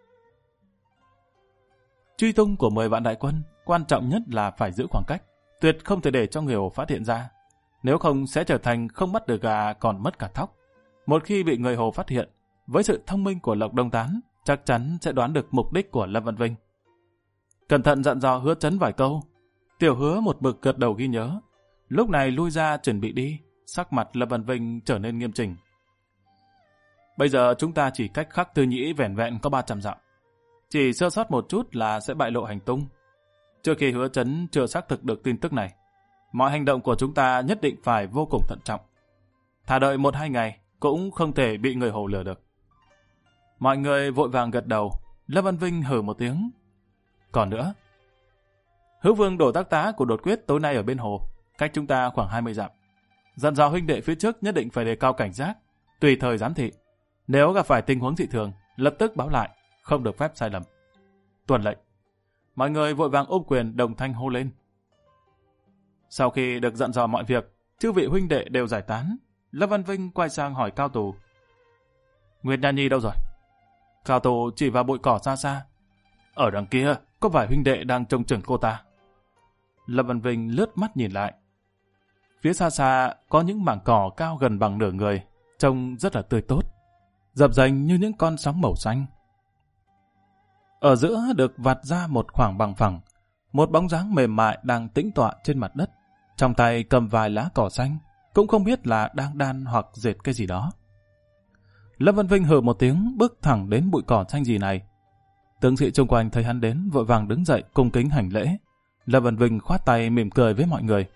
[SPEAKER 1] Truy tung của 10 vạn đại quân, quan trọng nhất là phải giữ khoảng cách, tuyệt không thể để cho người Hồ phát hiện ra. Nếu không sẽ trở thành không bắt được gà còn mất cả thóc. Một khi bị người Hồ phát hiện, với sự thông minh của Lộc Đông Tán, chắc chắn sẽ đoán được mục đích của Lâm Văn Vinh. Cẩn thận dặn dò Hứa Chấn vài câu. Tiểu Hứa một mực gật đầu ghi nhớ. Lúc này lui ra chuẩn bị đi, sắc mặt Lâm Văn Vinh trở nên nghiêm chỉnh. Bây giờ chúng ta chỉ cách Khắc Tư Nhĩ vẻn vẹn có 300 dặm. Chỉ sơ sót một chút là sẽ bại lộ hành tung. Trước khi Hứa Chấn chưa xác thực được tin tức này, mọi hành động của chúng ta nhất định phải vô cùng thận trọng. Thà đợi 1-2 ngày cũng không thể bị người Hồ lừa được. Mọi người vội vàng gật đầu. Lâm Văn Vinh hừ một tiếng. Còn nữa, Hữu Vương đổ tác tá của Đột Quyết tối nay ở bên hồ, cách chúng ta khoảng 20 dặm. Dặn dò huynh đệ phía trước nhất định phải đề cao cảnh giác, tùy thời giám thị. Nếu gặp phải tình huống dị thường, lập tức báo lại, không được phép sai lầm. Tuân lệnh. Mọi người vội vàng ôm quyền đồng thanh hô lên. Sau khi được dặn dò mọi việc, chư vị huynh đệ đều giải tán. Lâm Văn Vinh quay sang hỏi Cao Tù. Nguyệt Nha Nhi đâu rồi? Cao Tù chỉ vào bụi cỏ xa xa. Ở đằng kia, có vài huynh đệ đang trông chừng cô ta. Lâm Văn Vinh lướt mắt nhìn lại. Phía xa xa có những mảng cỏ cao gần bằng nửa người, trông rất là tươi tốt, dập dềnh như những con sóng màu xanh. Ở giữa được vạt ra một khoảng bằng phẳng, một bóng dáng mềm mại đang tĩnh tọa trên mặt đất, trong tay cầm vài lá cỏ xanh, cũng không biết là đang đan hoặc dệt cái gì đó. Lâm Văn Vinh hừ một tiếng, bước thẳng đến bụi cỏ xanh gì này. Tướng sĩ xung quanh thấy hắn đến, vội vàng đứng dậy cung kính hành lễ. Lâm Văn Vinh khoát tay mỉm cười với mọi người.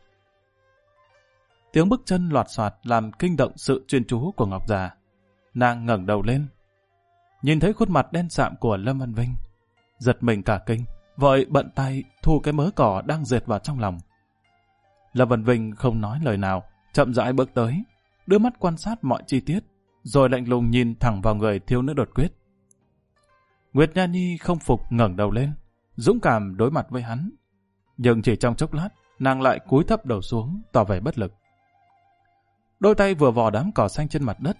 [SPEAKER 1] Tiếng bước chân loạt soạt làm kinh động sự chuyên chú của Ngọc Già. Nàng ngẩng đầu lên, nhìn thấy khuôn mặt đen sạm của Lâm Văn Vinh, giật mình cả kinh, vội bận tay thu cái mớ cỏ đang dệt vào trong lòng. Lâm Văn Vinh không nói lời nào, chậm rãi bước tới, đưa mắt quan sát mọi chi tiết, rồi lạnh lùng nhìn thẳng vào người thiếu nữ Đột Quyết. Nguyệt Nha Nhi không phục ngẩng đầu lên, dũng cảm đối mặt với hắn. Nhưng chỉ trong chốc lát, nàng lại cúi thấp đầu xuống, tỏ vẻ bất lực. Đôi tay vừa vò đám cỏ xanh trên mặt đất.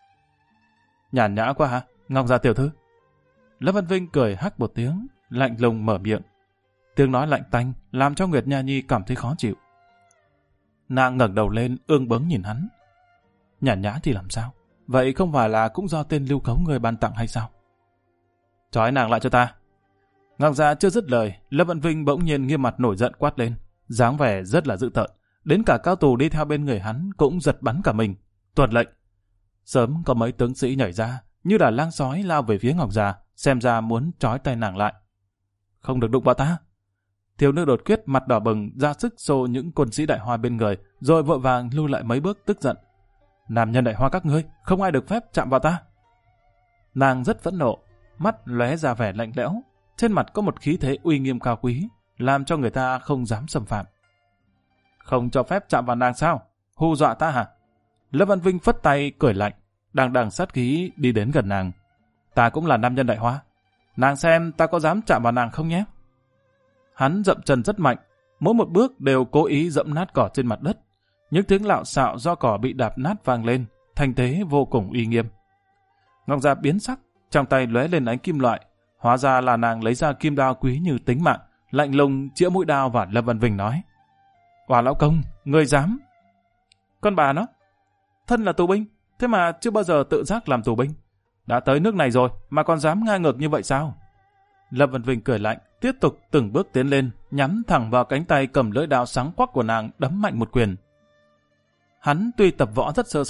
[SPEAKER 1] Nhàn nhã quá hả, Ngọc Gia tiểu thư? Lâm Văn Vinh cười hắc một tiếng, lạnh lùng mở miệng. Tiếng nói lạnh tanh làm cho Nguyệt Nha Nhi cảm thấy khó chịu. Nàng ngẩng đầu lên, ương bướng nhìn hắn. Nhàn nhã thì làm sao? Vậy không phải là cũng do tên lưu khấu người ban tặng hay sao? Trói nàng lại cho ta. Ngọc Gia chưa dứt lời, Lâm Văn Vinh bỗng nhiên nghiêm mặt nổi giận quát lên, dáng vẻ rất là dữ tợn. Đến cả Cao Tù đi theo bên người hắn cũng giật bắn cả mình. Tuân lệnh. Sớm có mấy tướng sĩ nhảy ra, như là lang sói lao về phía Ngọc Già, xem ra muốn trói tay nàng lại. Không được đụng vào ta. Thiếu nữ Đột Quyết mặt đỏ bừng ra sức xô những quân sĩ Đại Hoa bên người, rồi vội vàng lui lại mấy bước tức giận. Nam nhân Đại Hoa các ngươi, không ai được phép chạm vào ta. Nàng rất phẫn nộ, mắt lóe ra vẻ lạnh lẽo, trên mặt có một khí thế uy nghiêm cao quý, làm cho người ta không dám xâm phạm. Không cho phép chạm vào nàng sao? Hù dọa ta hả? Lâm Văn Vinh phất tay cười lạnh, đằng sát khí đi đến gần nàng. Ta cũng là nam nhân Đại Hoa, nàng xem ta có dám chạm vào nàng không nhé? Hắn dậm chân rất mạnh, mỗi một bước đều cố ý dẫm nát cỏ trên mặt đất. Những tiếng lạo xạo do cỏ bị đạp nát vang lên, thành thế vô cùng uy nghiêm. Ngọc Già biến sắc, trong tay lóe lên ánh kim loại, hóa ra là nàng lấy ra kim đao quý như tính mạng, lạnh lùng chĩa mũi đao vào Lâm Văn Vinh nói: Hòa lão công, ngươi dám? Con bà nó, thân là tù binh, thế mà chưa bao giờ tự giác làm tù binh. Đã tới nước này rồi mà còn dám ngang ngược như vậy sao? Lâm Văn Vinh cười lạnh, tiếp tục từng bước tiến lên, nhắm thẳng vào cánh tay cầm lưỡi đao sáng quắc của nàng, đấm mạnh một quyền. Hắn tuy tập võ rất sơ sài,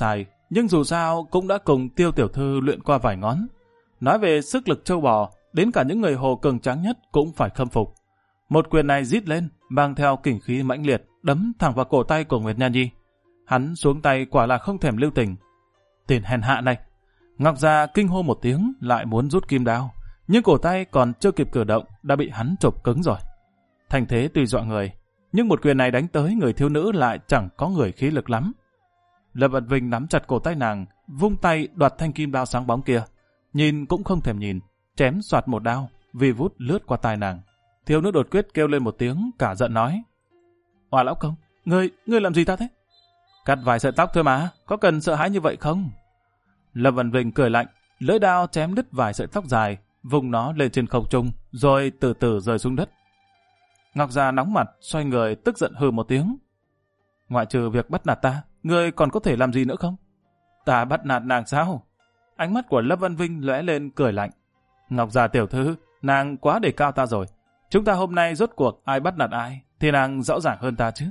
[SPEAKER 1] nhưng dù sao cũng đã cùng Tiêu tiểu thư luyện qua vài ngón. Nói về sức lực trâu bò, đến cả những người hồ cường tráng nhất cũng phải khâm phục. Một quyền này rít lên, mang theo kình khí mãnh liệt, đấm thẳng vào cổ tay của Nguyệt Nha Nhi. Hắn xuống tay quả là không thèm lưu tình. Tên hèn hạ này! Ngọc Gia kinh hô một tiếng, lại muốn rút kim đao, nhưng cổ tay còn chưa kịp cử động đã bị hắn chộp cứng rồi. Thành thế tuy dọa người, nhưng một quyền này đánh tới người thiếu nữ lại chẳng có người khí lực lắm. Lâm Vận Vinh nắm chặt cổ tay nàng, vung tay đoạt thanh kim đao sáng bóng kia, nhìn cũng không thèm nhìn, chém soạt một đao, vì vút lướt qua tai nàng. Thiếu nữ đột quyết kêu lên một tiếng, cả giận nói: Hỏa lão công, ngươi làm gì ta thế? Cắt vài sợi tóc thôi mà, có cần sợ hãi như vậy không? Lâm Vận Vinh cười lạnh, lưỡi đao chém đứt vài sợi tóc dài, vùng nó lên trên không trung, rồi từ từ rơi xuống đất. Ngọc Gia nóng mặt, xoay người tức giận hừ một tiếng. Ngoại trừ việc bắt nạt ta, ngươi còn có thể làm gì nữa không? Ta bắt nạt nàng sao? Ánh mắt của Lâm Văn Vinh lóe lên cười lạnh. Ngọc Gia tiểu thư, nàng quá đề cao ta rồi. Chúng ta hôm nay rốt cuộc ai bắt nạt ai, thì nàng rõ ràng hơn ta chứ.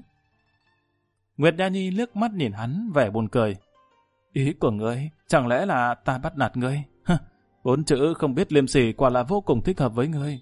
[SPEAKER 1] Nguyệt Nha Nhi liếc mắt nhìn hắn vẻ buồn cười. Ý của ngươi, chẳng lẽ là ta bắt nạt ngươi? Bốn chữ không biết liêm sỉ quả là vô cùng thích hợp với ngươi.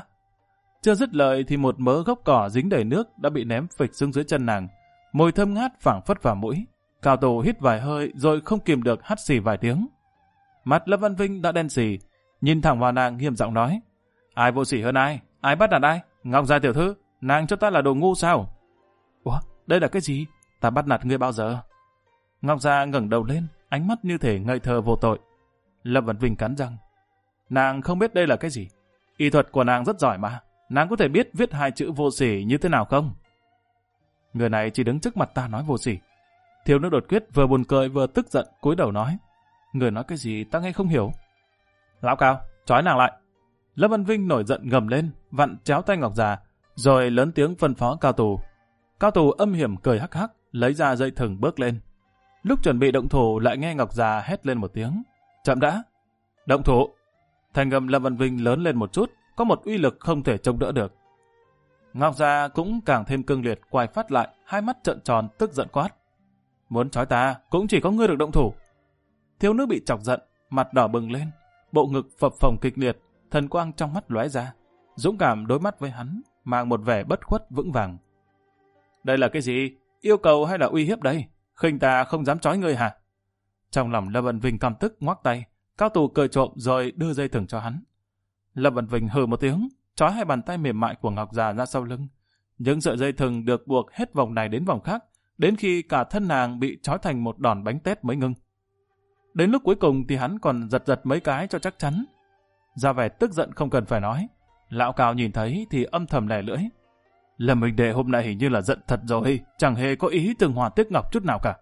[SPEAKER 1] Chưa dứt lời thì một mớ gốc cỏ dính đầy nước đã bị ném phịch xuống dưới chân nàng. Mùi thơm ngát phảng phất vào mũi. Cao Tổ hít vài hơi rồi không kìm được hắt xì vài tiếng. Mặt Lâm Văn Vinh đã đen xì, nhìn thẳng vào nàng nghiêm giọng nói: Ai vô sỉ hơn ai? Ai bắt nạt ai? Ngọc Gia tiểu thư, nàng cho ta là đồ ngu sao? Ủa, đây là cái gì? Ta bắt nạt ngươi bao giờ? Ngọc Gia ngẩng đầu lên, ánh mắt như thể ngây thơ vô tội. Lâm Văn Vinh cắn răng: Nàng không biết đây là cái gì? Y thuật của nàng rất giỏi mà, nàng có thể biết viết hai chữ vô sỉ như thế nào không? Người này chỉ đứng trước mặt ta nói vô sỉ. Thiếu nữ đột quyết vừa buồn cười vừa tức giận cúi đầu nói: Người nói cái gì ta nghe không hiểu. Lão Cao, trói nàng lại. Lâm Văn Vinh nổi giận gầm lên, vặn chéo tay Ngọc Già, rồi lớn tiếng phân phó Cao Tù. Cao Tù âm hiểm cười hắc hắc, lấy ra dây thừng bước lên. Lúc chuẩn bị động thủ lại nghe Ngọc Già hét lên một tiếng: Chậm đã! Động thủ! Thanh âm Lâm Văn Vinh lớn lên một chút, có một uy lực không thể chống đỡ được. Ngọc Già cũng càng thêm cương liệt, quay phát lại, hai mắt trợn tròn tức giận quát: Muốn trói ta, cũng chỉ có ngươi được động thủ. Thiếu nữ bị chọc giận, mặt đỏ bừng lên, bộ ngực phập phồng kịch liệt, thần quang trong mắt lóe ra, dũng cảm đối mắt với hắn, mang một vẻ bất khuất vững vàng. Đây là cái gì? Yêu cầu hay là uy hiếp đây? Khinh ta không dám trói ngươi hả? Trong lòng Lâm Văn Vinh căm tức ngoắc tay, Cao Tù cười trộm rồi đưa dây thừng cho hắn. Lâm Văn Vinh hừ một tiếng, trói hai bàn tay mềm mại của Ngọc Già ra sau lưng. Những sợi dây thừng được buộc hết vòng này đến vòng khác, đến khi cả thân nàng bị trói thành một đòn bánh tét mới ngưng. Đến lúc cuối cùng thì hắn còn giật giật mấy cái cho chắc chắn. Ra vẻ tức giận không cần phải nói. Lão Cao nhìn thấy thì âm thầm lè lưỡi. Lâm huynh đệ hôm nay hình như là giận thật rồi, chẳng hề có ý từng hòa tiếc ngọc chút nào cả.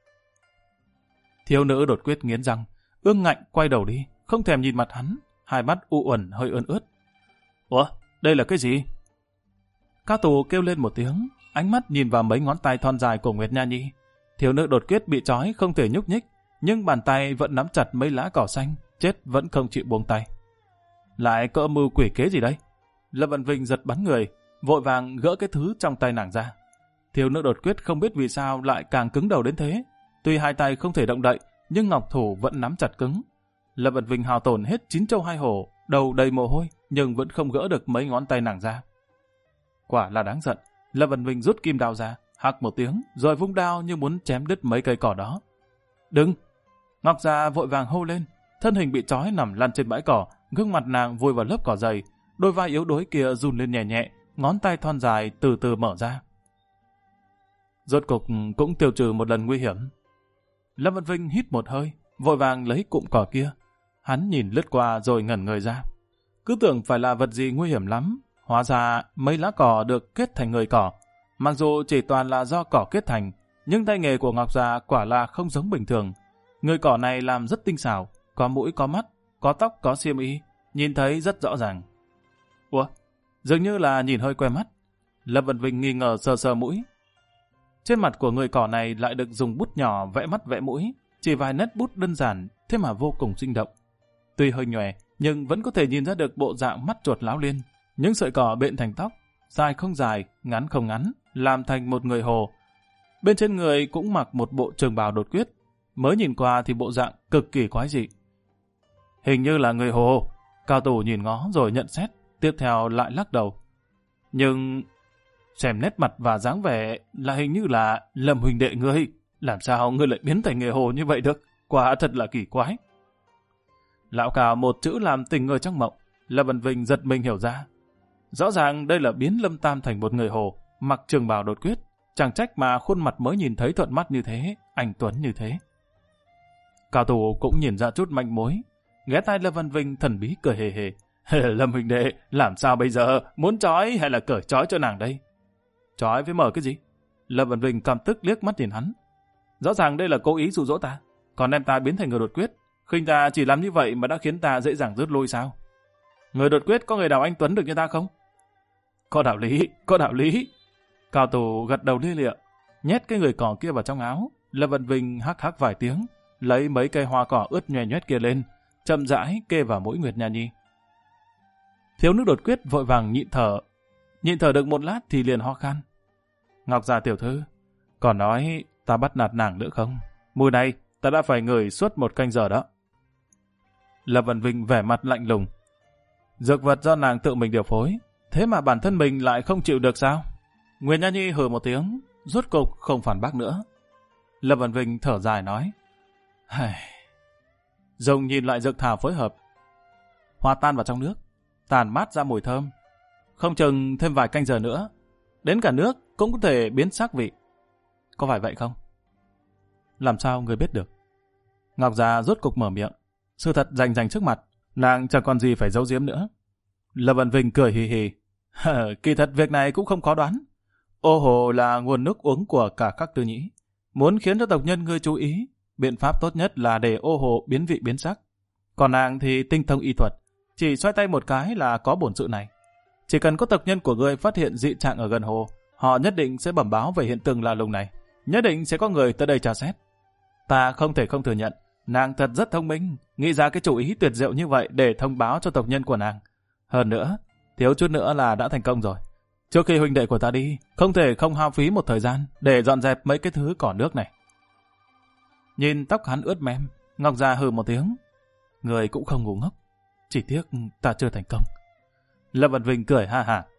[SPEAKER 1] Thiếu nữ đột quyết nghiến răng, ương ngạnh quay đầu đi, không thèm nhìn mặt hắn, hai mắt u uẩn hơi ươn ướt. Ủa, đây là cái gì? Cao Tù kêu lên một tiếng, ánh mắt nhìn vào mấy ngón tay thon dài của Nguyệt Nha Nhi. Thiếu nữ đột quyết bị trói không thể nhúc nhích, nhưng bàn tay vẫn nắm chặt mấy lá cỏ xanh, chết vẫn không chịu buông tay. Lại có âm mưu quỷ kế gì đây? Lâm Văn Vinh giật bắn người, vội vàng gỡ cái thứ trong tay nàng ra. Thiếu nữ đột quyết không biết vì sao lại càng cứng đầu đến thế. Tuy hai tay không thể động đậy, nhưng ngọc thủ vẫn nắm chặt cứng. Lâm Văn Vinh hao tổn hết 9 châu 2 hổ, đầu đầy mồ hôi, nhưng vẫn không gỡ được mấy ngón tay nàng ra. Quả là đáng giận. Lâm Văn Vinh rút kim đao ra, hặc một tiếng, rồi vung đao như muốn chém đứt mấy cây cỏ đó. Đừng! Ngọc Già vội vàng hô lên, thân hình bị trói nằm lăn trên bãi cỏ, gương mặt nàng vùi vào lớp cỏ dày, đôi vai yếu đuối kia run lên nhẹ nhẹ, ngón tay thon dài từ từ mở ra. Rốt cục cũng tiêu trừ một lần nguy hiểm. Lâm Văn Vinh hít một hơi, vội vàng lấy cụm cỏ kia. Hắn nhìn lướt qua rồi ngẩn người ra. Cứ tưởng phải là vật gì nguy hiểm lắm, hóa ra mấy lá cỏ được kết thành người cỏ. Mặc dù chỉ toàn là do cỏ kết thành, nhưng tay nghề của Ngọc Già quả là không giống bình thường. Người cỏ này làm rất tinh xảo, có mũi có mắt, có tóc có xiêm y, nhìn thấy rất rõ ràng. Ủa, dường như là nhìn hơi quen mắt. Lâm Văn Vinh nghi ngờ sờ sờ mũi. Trên mặt của người cỏ này lại được dùng bút nhỏ vẽ mắt vẽ mũi, chỉ vài nét bút đơn giản, thế mà vô cùng sinh động. Tuy hơi nhòe, nhưng vẫn có thể nhìn ra được bộ dạng mắt chuột láo liên. Những sợi cỏ bện thành tóc, dài không dài, ngắn không ngắn, làm thành một người hồ. Bên trên người cũng mặc một bộ trường bào đột quyết. mới nhìn qua thì bộ dạng cực kỳ quái dị. Hình như là người Hồ. Cao thủ nhìn ngó rồi nhận xét, tiếp theo lại lắc đầu. Nhưng xem nét mặt và dáng vẻ là hình như là Lâm huynh đệ ngươi. Làm sao ngươi lại biến thành người Hồ như vậy được? Quả thật là kỳ quái. Lão Cao một chữ làm tình người trong mộng. Lâm Vân Vinh giật mình hiểu ra. Rõ ràng đây là biến Lâm Tam thành một người Hồ, mặc trường bào đột quyết. Chẳng trách mà khuôn mặt mới nhìn thấy thuận mắt như thế, anh tuấn như thế. Cao thủ cũng nhìn ra chút manh mối. Ghé tai Lâm Văn Vinh thần bí cười hề hề. Lâm huynh đệ, làm sao bây giờ? Muốn trói hay là cởi trói cho nàng đây? Trói với mở cái gì? Lâm Văn Vinh căm tức liếc mắt nhìn hắn. Rõ ràng đây là cố ý dụ dỗ ta, còn đem ta biến thành người đột quyết. Khinh ta chỉ làm như vậy mà đã khiến ta dễ dàng rút lui sao? Người đột quyết có người nào anh tuấn được như ta không? Có đạo lý, có đạo lý. Cao thủ gật đầu lia lịa, nhét cái người cỏ kia vào trong áo. Lâm Văn Vinh hắc hắc vài tiếng, lấy mấy cây hoa cỏ ướt nhòe nhét kia lên, chậm rãi kê vào mũi Nguyệt Nha Nhi. Thiếu nữ đột quyết vội vàng nhịn thở được một lát thì liền ho khan. Ngọc Gia tiểu thư, còn nói ta bắt nạt nàng nữa không? Mùi này ta đã phải ngửi suốt 1 canh giờ đó. Lâm Văn Vinh vẻ mặt lạnh lùng. Dược vật do nàng tự mình điều phối, thế mà bản thân mình lại không chịu được sao? Nguyệt Nha Nhi hừ một tiếng, rốt cục không phản bác nữa. Lâm Văn Vinh thở dài nói. Dùng nhìn lại dược thảo phối hợp, hòa tan vào trong nước, tàn mát ra mùi thơm. Không chừng thêm vài canh giờ nữa, đến cả nước cũng có thể biến sắc vị. Có phải vậy không? Làm sao người biết được? Ngọc Gia rốt cục mở miệng. Sự thật rành trước mặt, nàng chẳng còn gì phải giấu giếm nữa. Lâm Văn Vinh cười hì hì. Kỳ thật việc này cũng không khó đoán. Ô hồ là nguồn nước uống của cả các tư nhĩ. Muốn khiến cho tộc nhân ngươi chú ý, biện pháp tốt nhất là để ô hồ biến vị biến sắc. Còn nàng thì tinh thông y thuật, chỉ xoay tay một cái là có bổn sự này. Chỉ cần có tộc nhân của ngươi phát hiện dị trạng ở gần hồ, họ nhất định sẽ bẩm báo về hiện tượng lạ lùng này. Nhất định sẽ có người tới đây tra xét. Ta không thể không thừa nhận, nàng thật rất thông minh, nghĩ ra cái chủ ý tuyệt diệu như vậy để thông báo cho tộc nhân của nàng. Hơn nữa, thiếu chút nữa là đã thành công rồi. Trước khi huynh đệ của ta đi, không thể không hao phí một thời gian để dọn dẹp mấy cái thứ cỏ nước này. Nhìn tóc hắn ướt mem, Ngọc Gia hừ một tiếng. Người cũng không ngu ngốc, chỉ tiếc ta chưa thành công. Lâm Văn Vinh cười ha ha.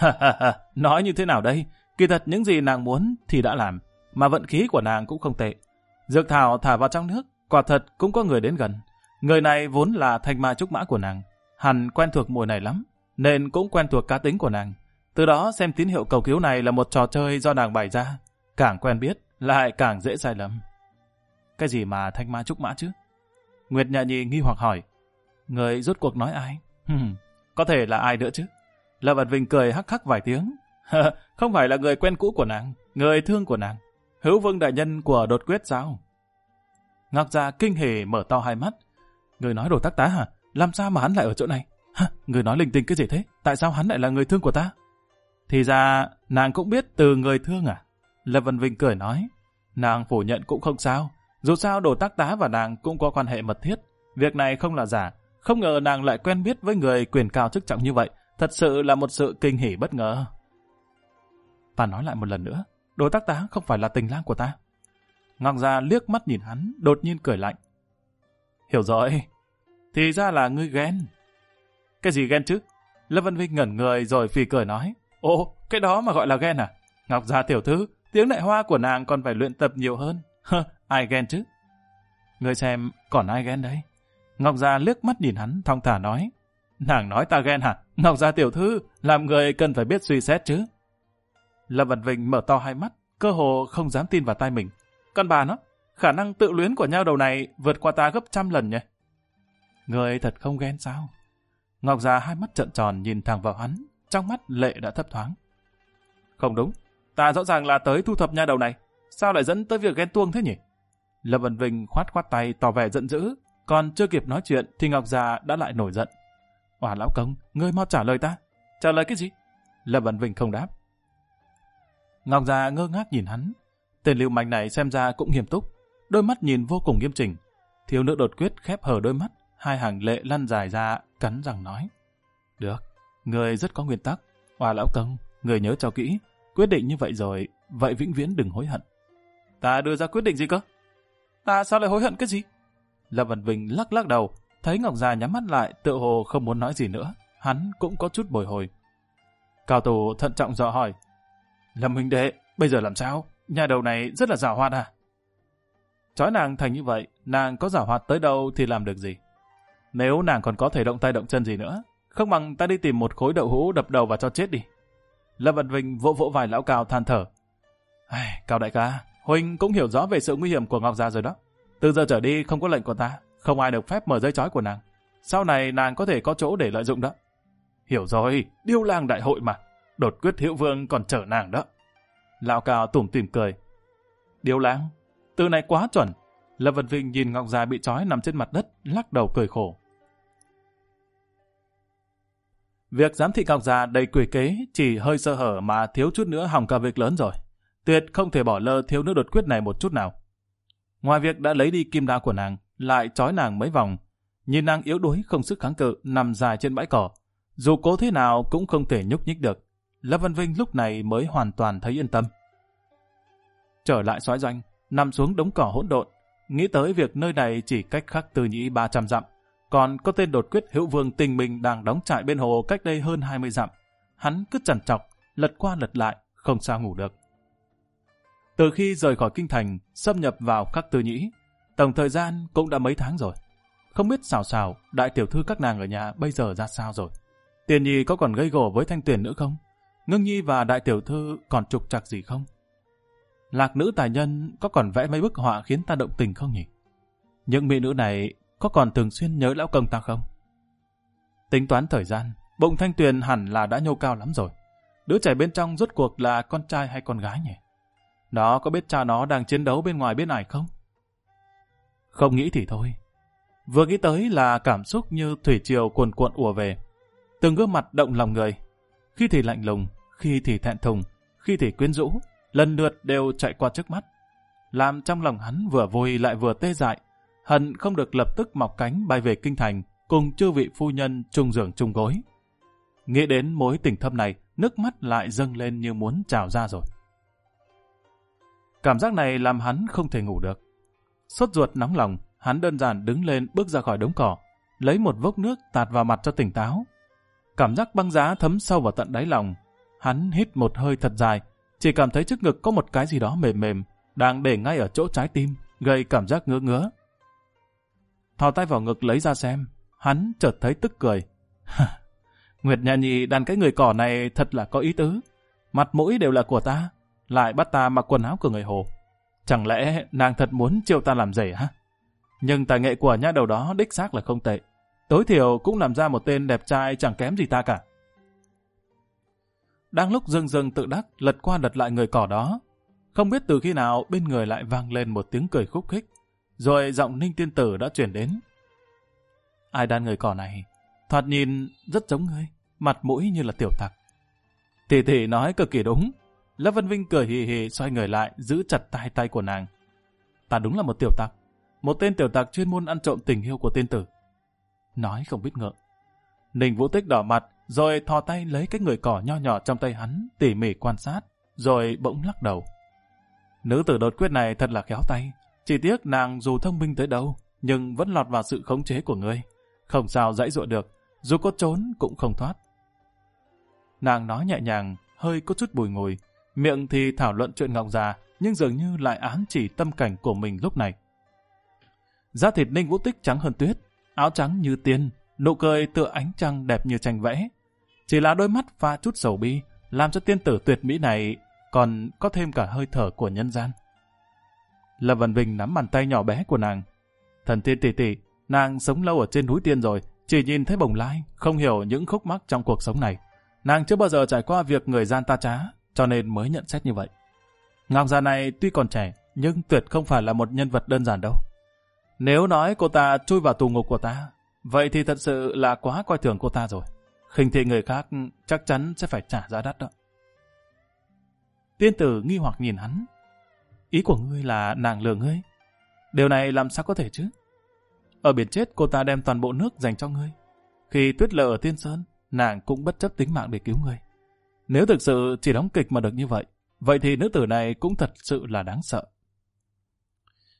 [SPEAKER 1] Nói như thế nào đây? Kỳ thật những gì nàng muốn thì đã làm, mà vận khí của nàng cũng không tệ. Dược thảo thả vào trong nước, quả thật cũng có người đến gần. Người này vốn là thanh ma trúc mã của nàng, hẳn quen thuộc mùi này lắm, nên cũng quen thuộc cá tính của nàng. Từ đó xem tín hiệu cầu cứu này là một trò chơi do nàng bày ra, càng quen biết lại càng dễ sai lầm. Cái gì mà thanh ma trúc mã chứ? Nguyệt Nha Nhi nghi hoặc hỏi. Người rốt cuộc nói ai? Có thể là ai nữa chứ? Lâm Văn Vinh cười hắc hắc vài tiếng. Không phải là người quen cũ của nàng, người thương của nàng, Hữu Vương đại nhân của đột quyết sao? Ngọc Gia kinh hỉ mở to hai mắt. Người nói đồ tắc tá hả? Làm sao mà hắn lại ở chỗ này? Người nói linh tinh cái gì thế? Tại sao hắn lại là người thương của ta? Thì ra nàng cũng biết từ người thương à? Lâm Văn Vinh cười nói. Nàng phủ nhận cũng không sao. Dù sao đồ tác tá và nàng cũng có quan hệ mật thiết. Việc này không là giả. Không ngờ nàng lại quen biết với người quyền cao chức trọng như vậy. Thật sự là một sự kinh hỉ bất ngờ. Ta nói lại một lần nữa. Đồ tác tá không phải là tình lang của ta. Ngọc Gia liếc mắt nhìn hắn, đột nhiên cười lạnh. Hiểu rồi. Thì ra là ngươi ghen. Cái gì ghen chứ? Lâm Văn Vinh ngẩn người rồi phì cười nói. Ồ, cái đó mà gọi là ghen à? Ngọc Gia tiểu thư, tiếng đại hoa của nàng còn phải luyện tập nhiều hơn. Ai ghen chứ? Ngươi xem, còn ai ghen đấy? Ngọc Gia liếc mắt nhìn hắn, thong thả nói. Nàng nói ta ghen hả? Ngọc Gia tiểu thư, làm người cần phải biết suy xét chứ. Lâm Văn Vinh mở to hai mắt, cơ hồ không dám tin vào tai mình. Con bà nó, khả năng tự luyến của nhau đầu này vượt qua ta gấp 100 lần nhỉ? Người thật không ghen sao? Ngọc Gia hai mắt trợn tròn nhìn thẳng vào hắn, trong mắt lệ đã thấp thoáng. Không đúng, ta rõ ràng là tới thu thập nha đầu này, sao lại dẫn tới việc ghen tuông thế nhỉ? Lâm Văn Vinh khoát khoát tay tỏ vẻ giận dữ, còn chưa kịp nói chuyện thì Ngọc Gia đã lại nổi giận. Oà lão công, ngươi mau trả lời ta. Trả lời cái gì? Lâm Văn Vinh không đáp. Ngọc Gia ngơ ngác nhìn hắn. Tên lưu manh này xem ra cũng nghiêm túc, đôi mắt nhìn vô cùng nghiêm chỉnh. Thiếu nữ đột quyết khép hờ đôi mắt, hai hàng lệ lăn dài ra, cắn răng nói. Được, người rất có nguyên tắc. Oà lão công, người nhớ cho kỹ, quyết định như vậy rồi, vậy vĩnh viễn đừng hối hận. Ta đưa ra quyết định gì cơ? Ta sao lại hối hận cái gì? Lâm Văn Vinh lắc lắc đầu, thấy Ngọc Già nhắm mắt lại, tựa hồ không muốn nói gì nữa. Hắn cũng có chút bồi hồi. Cao Tổ thận trọng dò hỏi. Lâm huynh đệ, bây giờ làm sao? Nhà đầu này rất là giàu hoạt à? Trói nàng thành như vậy, nàng có giàu hoạt tới đâu thì làm được gì? Nếu nàng còn có thể động tay động chân gì nữa, không bằng ta đi tìm một khối đậu hũ đập đầu vào cho chết đi. Lâm Văn Vinh vỗ vỗ vai lão Cao than thở. Cao đại ca, huynh cũng hiểu rõ về sự nguy hiểm của Ngọc Gia rồi đó. Từ giờ trở đi không có lệnh của ta, không ai được phép mở dây trói của nàng. Sau này nàng có thể có chỗ để lợi dụng đó. Hiểu rồi, điêu lang đại hội mà. Đột quyết Hữu Vương còn chở nàng đó. Lão Cao tủm tỉm cười. Điêu lang? Từ này quá chuẩn. Lâm Văn Vinh nhìn Ngọc Già bị trói nằm trên mặt đất, lắc đầu cười khổ. Việc giám thị Ngọc Già đầy quỷ kế chỉ hơi sơ hở mà thiếu chút nữa hỏng cả việc lớn rồi. Tuyệt không thể bỏ lơ thiếu nữ đột quyết này một chút nào. Ngoài việc đã lấy đi kim đao của nàng, lại trói nàng mấy vòng, nhìn nàng yếu đuối không sức kháng cự nằm dài trên bãi cỏ, dù cố thế nào cũng không thể nhúc nhích được. Lâm Văn Vinh lúc này mới hoàn toàn thấy yên tâm. Trở lại soái doanh, nằm xuống đống cỏ hỗn độn, nghĩ tới việc nơi này chỉ cách Khắc Tư Nhĩ 300 dặm, còn có tên đột quyết Hữu Vương tình mình đang đóng trại bên hồ cách đây hơn 20 dặm. Hắn cứ trằn trọc, lật qua lật lại, không sao ngủ được. Từ khi rời khỏi kinh thành, xâm nhập vào Khắc Tư Nhĩ, tổng thời gian cũng đã mấy tháng rồi. Không biết xào đại tiểu thư các nàng ở nhà bây giờ ra sao rồi. Tiền Nhi có còn gây gổ với Thanh Tuyền nữa không? Ngưng Nhi và đại tiểu thư còn trục trặc gì không? Lạc nữ tài nhân có còn vẽ mấy bức họa khiến ta động tình không nhỉ? Những mỹ nữ này có còn thường xuyên nhớ lão công ta không? Tính toán thời gian, bụng Thanh Tuyền hẳn là đã nhô cao lắm rồi. Đứa trẻ bên trong rốt cuộc là con trai hay con gái nhỉ? Nó có biết cha nó đang chiến đấu bên ngoài bên này không? Không nghĩ thì thôi. Vừa nghĩ tới là cảm xúc như thủy triều cuồn cuộn ùa về. Từng gương mặt động lòng người. Khi thì lạnh lùng, khi thì thẹn thùng, khi thì quyến rũ, lần lượt đều chạy qua trước mắt. Làm trong lòng hắn vừa vui lại vừa tê dại, hận không được lập tức mọc cánh bay về kinh thành cùng chư vị phu nhân chung giường chung gối. Nghĩ đến mối tình thâm này, nước mắt lại dâng lên như muốn trào ra rồi. Cảm giác này làm hắn không thể ngủ được. Sốt ruột nóng lòng, hắn đơn giản đứng lên bước ra khỏi đống cỏ, lấy một vốc nước tạt vào mặt cho tỉnh táo. Cảm giác băng giá thấm sâu vào tận đáy lòng. Hắn hít một hơi thật dài, chỉ cảm thấy trước ngực có một cái gì đó mềm mềm, đang để ngay ở chỗ trái tim, gây cảm giác ngứa ngứa. Thò tay vào ngực lấy ra xem, hắn chợt thấy tức cười. Nguyệt Nha Nhi đàn cái người cỏ này thật là có ý tứ. Mặt mũi đều là của ta, lại bắt ta mặc quần áo của người Hồ. Chẳng lẽ nàng thật muốn chiêu ta làm rể hả? Nhưng tài nghệ của nha đầu đó đích xác là không tệ. Tối thiểu cũng làm ra một tên đẹp trai chẳng kém gì ta cả. Đang lúc dưng dưng tự đắc lật qua lật lại người cỏ đó, không biết từ khi nào bên người lại vang lên một tiếng cười khúc khích, rồi giọng Ninh tiên tử đã chuyển đến. Ai đan người cỏ này? Thoạt nhìn rất giống ngươi, mặt mũi như là tiểu tặc. Tỷ tỷ nói cực kỳ đúng. Lâm Văn Vinh cười hì hì xoay người lại giữ chặt tay của nàng. Ta đúng là một tiểu tặc, một tên tiểu tặc chuyên môn ăn trộm tình yêu của tiên tử. Nói không biết ngượng. Ninh Vũ Tích đỏ mặt, rồi thò tay lấy cái người cỏ nho nhỏ trong tay hắn, tỉ mỉ quan sát, rồi bỗng lắc đầu. Nữ tử đột quyết này thật là khéo tay, chỉ tiếc nàng dù thông minh tới đâu, nhưng vẫn lọt vào sự khống chế của ngươi, không sao giãy giụa được, dù có trốn cũng không thoát. Nàng nói nhẹ nhàng, hơi có chút bùi ngùi, miệng thì thảo luận chuyện Ngọc Già, nhưng dường như lại ám chỉ tâm cảnh của mình lúc này. Da thịt Ninh Vũ Tích trắng hơn tuyết, áo trắng như tiên, nụ cười tựa ánh trăng đẹp như tranh vẽ. Chỉ là đôi mắt pha chút sầu bi, làm cho tiên tử tuyệt mỹ này còn có thêm cả hơi thở của nhân gian. Lâm Văn Vinh nắm bàn tay nhỏ bé của nàng. Thần tiên tỷ tỷ, nàng sống lâu ở trên núi tiên rồi, chỉ nhìn thấy bồng lai, không hiểu những khúc mắc trong cuộc sống này. Nàng chưa bao giờ trải qua việc người gian ta trá, cho nên mới nhận xét như vậy. Ngọc Già này tuy còn trẻ, nhưng tuyệt không phải là một nhân vật đơn giản đâu. Nếu nói cô ta chui vào tù ngục của ta, vậy thì thật sự là quá coi thường cô ta rồi. Khinh thị người khác chắc chắn sẽ phải trả giá đắt đó. Tiên tử nghi hoặc nhìn hắn. Ý của ngươi là nàng lừa ngươi? Điều này làm sao có thể chứ? Ở biển chết cô ta đem toàn bộ nước dành cho ngươi. Khi tuyết lở ở Tiên Sơn, nàng cũng bất chấp tính mạng để cứu ngươi. Nếu thực sự chỉ đóng kịch mà được như vậy, vậy thì nữ tử này cũng thật sự là đáng sợ.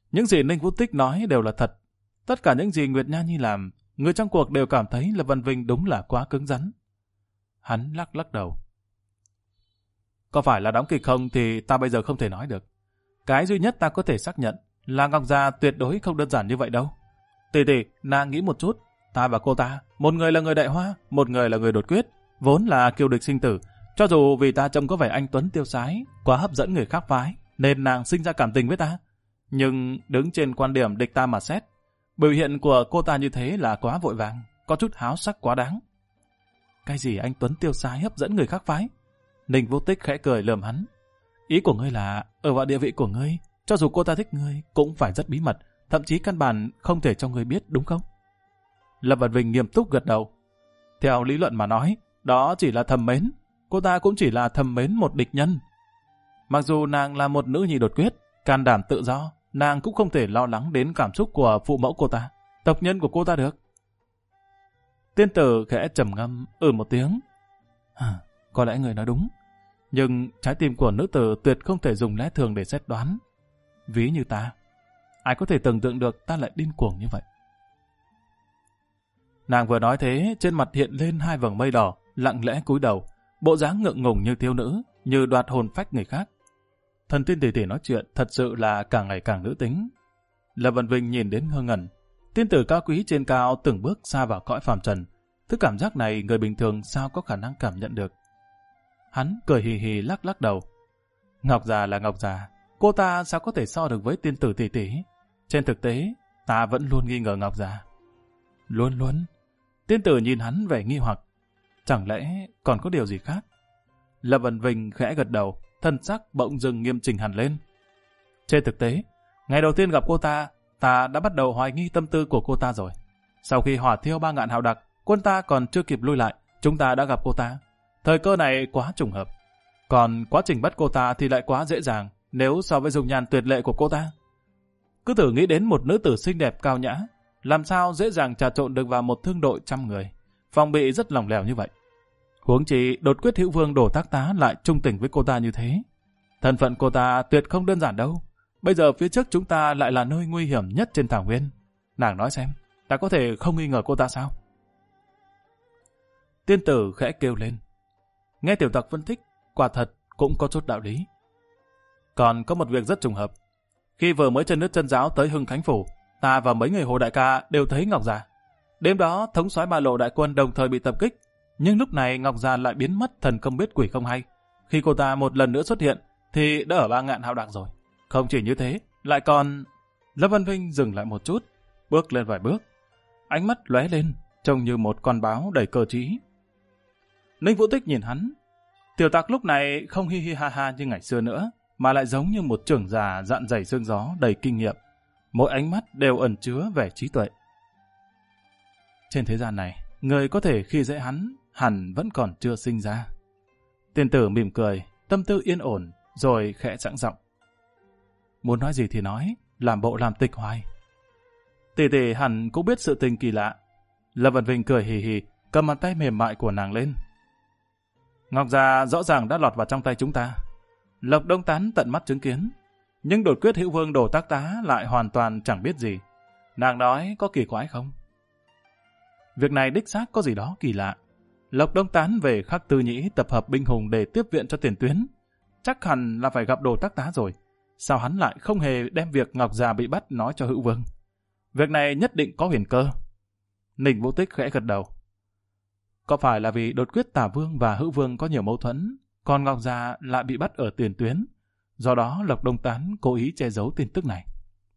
[SPEAKER 1] Những gì Ninh Vũ Tích nói đều là thật. Tất cả những gì Nguyệt Nha Nhi làm, người trong cuộc đều cảm thấy Lâm Văn Vinh đúng là quá cứng rắn. Hắn lắc lắc đầu. Có phải là đóng kịch không thì ta bây giờ không thể nói được. Cái duy nhất ta có thể xác nhận là Ngọc Gia tuyệt đối không đơn giản như vậy đâu. Tỷ tỷ, nàng nghĩ một chút. Ta và cô ta, một người là người Đại Hoa, một người là người Đột Quyết, vốn là kiêu địch sinh tử. Cho dù vì ta trông có vẻ anh tuấn tiêu sái, quá hấp dẫn người khác phái, nên nàng sinh ra cảm tình với ta. Nhưng đứng trên quan điểm địch ta mà xét, biểu hiện của cô ta như thế là quá vội vàng, có chút háo sắc quá đáng. Cái gì anh tuấn tiêu sái hấp dẫn người khác phái? Ninh Vũ Tích khẽ cười lườm hắn. Ý của ngươi là, ở vào địa vị của ngươi, cho dù cô ta thích ngươi, cũng phải rất bí mật, thậm chí căn bản không thể cho ngươi biết, đúng không? Lâm Văn Vinh nghiêm túc gật đầu. Theo lý luận mà nói, đó chỉ là thầm mến, cô ta cũng chỉ là thầm mến một địch nhân. Mặc dù nàng là một nữ nhi Đột Quyết, can đảm tự do, nàng cũng không thể lo lắng đến cảm xúc của phụ mẫu cô ta, tộc nhân của cô ta được. Tiên tử khẽ trầm ngâm, một tiếng. Có lẽ người nói đúng, nhưng trái tim của nữ tử tuyệt không thể dùng lẽ thường để xét đoán. Ví như ta, ai có thể tưởng tượng được ta lại điên cuồng như vậy? Nàng vừa nói thế, trên mặt hiện lên hai vầng mây đỏ, lặng lẽ cúi đầu, bộ dáng ngượng ngùng như thiếu nữ, như đoạt hồn phách người khác. Thần tiên tỷ tỷ nói chuyện thật sự là càng ngày càng nữ tính. Lâm Văn Vinh nhìn đến ngơ ngẩn. Tiên tử cao quý trên cao từng bước xa vào cõi phàm trần. Thứ cảm giác này người bình thường sao có khả năng cảm nhận được. Hắn cười hì hì lắc lắc đầu. Ngọc già là Ngọc già, cô ta sao có thể so được với tiên tử tỷ tỷ? Trên thực tế, ta vẫn luôn nghi ngờ Ngọc già. Luôn luôn. Tiên tử nhìn hắn vẻ nghi hoặc. Chẳng lẽ còn có điều gì khác? Lâm Văn Vinh khẽ gật đầu, thân sắc bỗng dưng nghiêm chỉnh hẳn lên. Trên thực tế, ngày đầu tiên gặp cô ta, ta đã bắt đầu hoài nghi tâm tư của cô ta rồi. Sau khi hỏa thiêu 3 ngạn hào đặc, quân ta còn chưa kịp lui lại, chúng ta đã gặp cô ta. Thời cơ này quá trùng hợp. Còn quá trình bắt cô ta thì lại quá dễ dàng, nếu so với dung nhan tuyệt lệ của cô ta. Cứ thử nghĩ đến một nữ tử xinh đẹp cao nhã, làm sao dễ dàng trà trộn được vào một thương đội 100 người, phòng bị rất lỏng lẻo như vậy. Huống chi Đột Quyết Hữu Vương Đồ Tác Tá lại trung tình với cô ta như thế. Thân phận cô ta tuyệt không đơn giản đâu. Bây giờ phía trước chúng ta lại là nơi nguy hiểm nhất trên thảo nguyên. Nàng nói xem, ta có thể không nghi ngờ cô ta sao? Tiên tử khẽ kêu lên. Nghe tiểu tặc phân tích, quả thật cũng có chút đạo lý. Còn có một việc rất trùng hợp. Khi vừa mới chân nước chân giáo tới Hưng Khánh Phủ, ta và mấy người Hồ đại ca đều thấy Ngọc già. Đêm đó thống soái Ba Lộ đại quân đồng thời bị tập kích, nhưng lúc này Ngọc già lại biến mất thần không biết quỷ không hay. Khi cô ta một lần nữa xuất hiện thì đã ở 3 ngạn hào đạc rồi. Không chỉ như thế, lại còn... Lâm Văn Vinh dừng lại một chút, bước lên vài bước, ánh mắt lóe lên, trông như một con báo đầy cơ trí. Ninh Vũ Tích nhìn hắn. Tiểu tặc lúc này không hi hi ha ha như ngày xưa nữa, mà lại giống như một trưởng già dạn dày xương gió đầy kinh nghiệm. Mỗi ánh mắt đều ẩn chứa vẻ trí tuệ. Trên thế gian này, người có thể khi dễ hắn, hẳn vẫn còn chưa sinh ra. Tiên tử mỉm cười, tâm tư yên ổn, rồi khẽ sẵn giọng. Muốn nói gì thì nói, làm bộ làm tịch hoài. Tỷ tỷ hẳn cũng biết sự tình kỳ lạ. Lâm Văn Vinh cười hì hì, cầm bàn tay mềm mại của nàng lên. Ngọc già rõ ràng đã lọt vào trong tay chúng ta. Lộc Đông Tán tận mắt chứng kiến, nhưng Đột Quyết Hữu Vương Đồ Tác Tá lại hoàn toàn chẳng biết gì. Nàng nói có kỳ quái không? Việc này đích xác có gì đó kỳ lạ. Lộc Đông Tán về Khắc Tư Nhĩ tập hợp binh hùng để tiếp viện cho tiền tuyến. Chắc hẳn là phải gặp Đồ Tác Tá rồi. Sao hắn lại không hề đem việc Ngọc già bị bắt nói cho Hữu Vương? Việc này nhất định có huyền cơ. Ninh Vũ Tích khẽ gật đầu. Có phải là vì Đột Quyết Tả Vương và Hữu Vương có nhiều mâu thuẫn, còn Ngọc già lại bị bắt ở tiền tuyến, do đó Lộc Đông Tán cố ý che giấu tin tức này?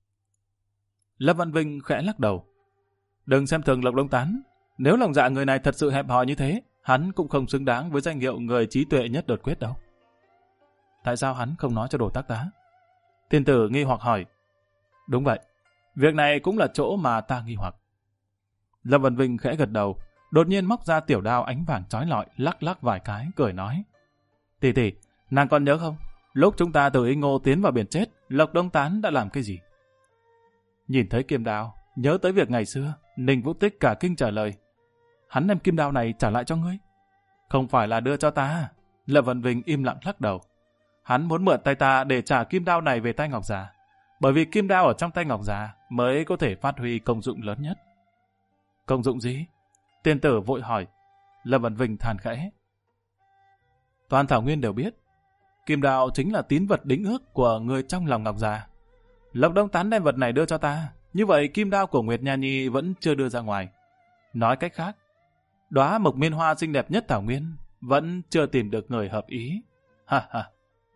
[SPEAKER 1] Lâm Văn Vinh khẽ lắc đầu. Đừng xem thường Lộc Đông Tán, nếu lòng dạ người này thật sự hẹp hòi như thế, hắn cũng không xứng đáng với danh hiệu người trí tuệ nhất Đột Quyết đâu. Tại sao hắn không nói cho Đồ Tác Tá? Tiên tử nghi hoặc hỏi. Đúng vậy, việc này cũng là chỗ mà ta nghi hoặc. Lâm Văn Vinh khẽ gật đầu, đột nhiên móc ra tiểu đao ánh vàng chói lọi, lắc lắc vài cái, cười nói. Tỷ tỷ, nàng còn nhớ không? Lúc chúng ta từ Inh Ngô tiến vào biển chết, Lộc Đông Tán đã làm cái gì? Nhìn thấy kim đao, nhớ tới việc ngày xưa, Ninh Vũ Tích cả kinh trả lời. Hắn đem kim đao này trả lại cho ngươi? Không phải là đưa cho ta. Lâm Văn Vinh im lặng lắc đầu. Hắn muốn mượn tay ta để trả kim đao này về tay Ngọc già. Bởi vì kim đao ở trong tay Ngọc già mới có thể phát huy công dụng lớn nhất. Công dụng gì? Tiên tử vội hỏi. Lâm Vân Vinh than khẽ. Toàn thảo nguyên đều biết, kim đao chính là tín vật đính ước của người trong lòng Ngọc già. Lộc Đông Tán đem vật này đưa cho ta, như vậy kim đao của Nguyệt Nha Nhi vẫn chưa đưa ra ngoài. Nói cách khác, đóa mộc miên hoa xinh đẹp nhất thảo nguyên vẫn chưa tìm được người hợp ý. Ha ha.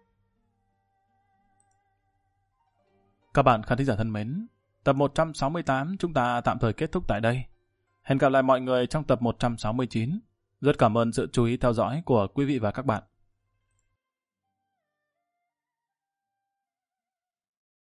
[SPEAKER 1] Các bạn khán thính giả thân mến, tập 168 chúng ta tạm thời kết thúc tại đây. Hẹn gặp lại mọi người trong tập 169. Rất cảm ơn sự chú ý theo dõi của quý vị và các bạn.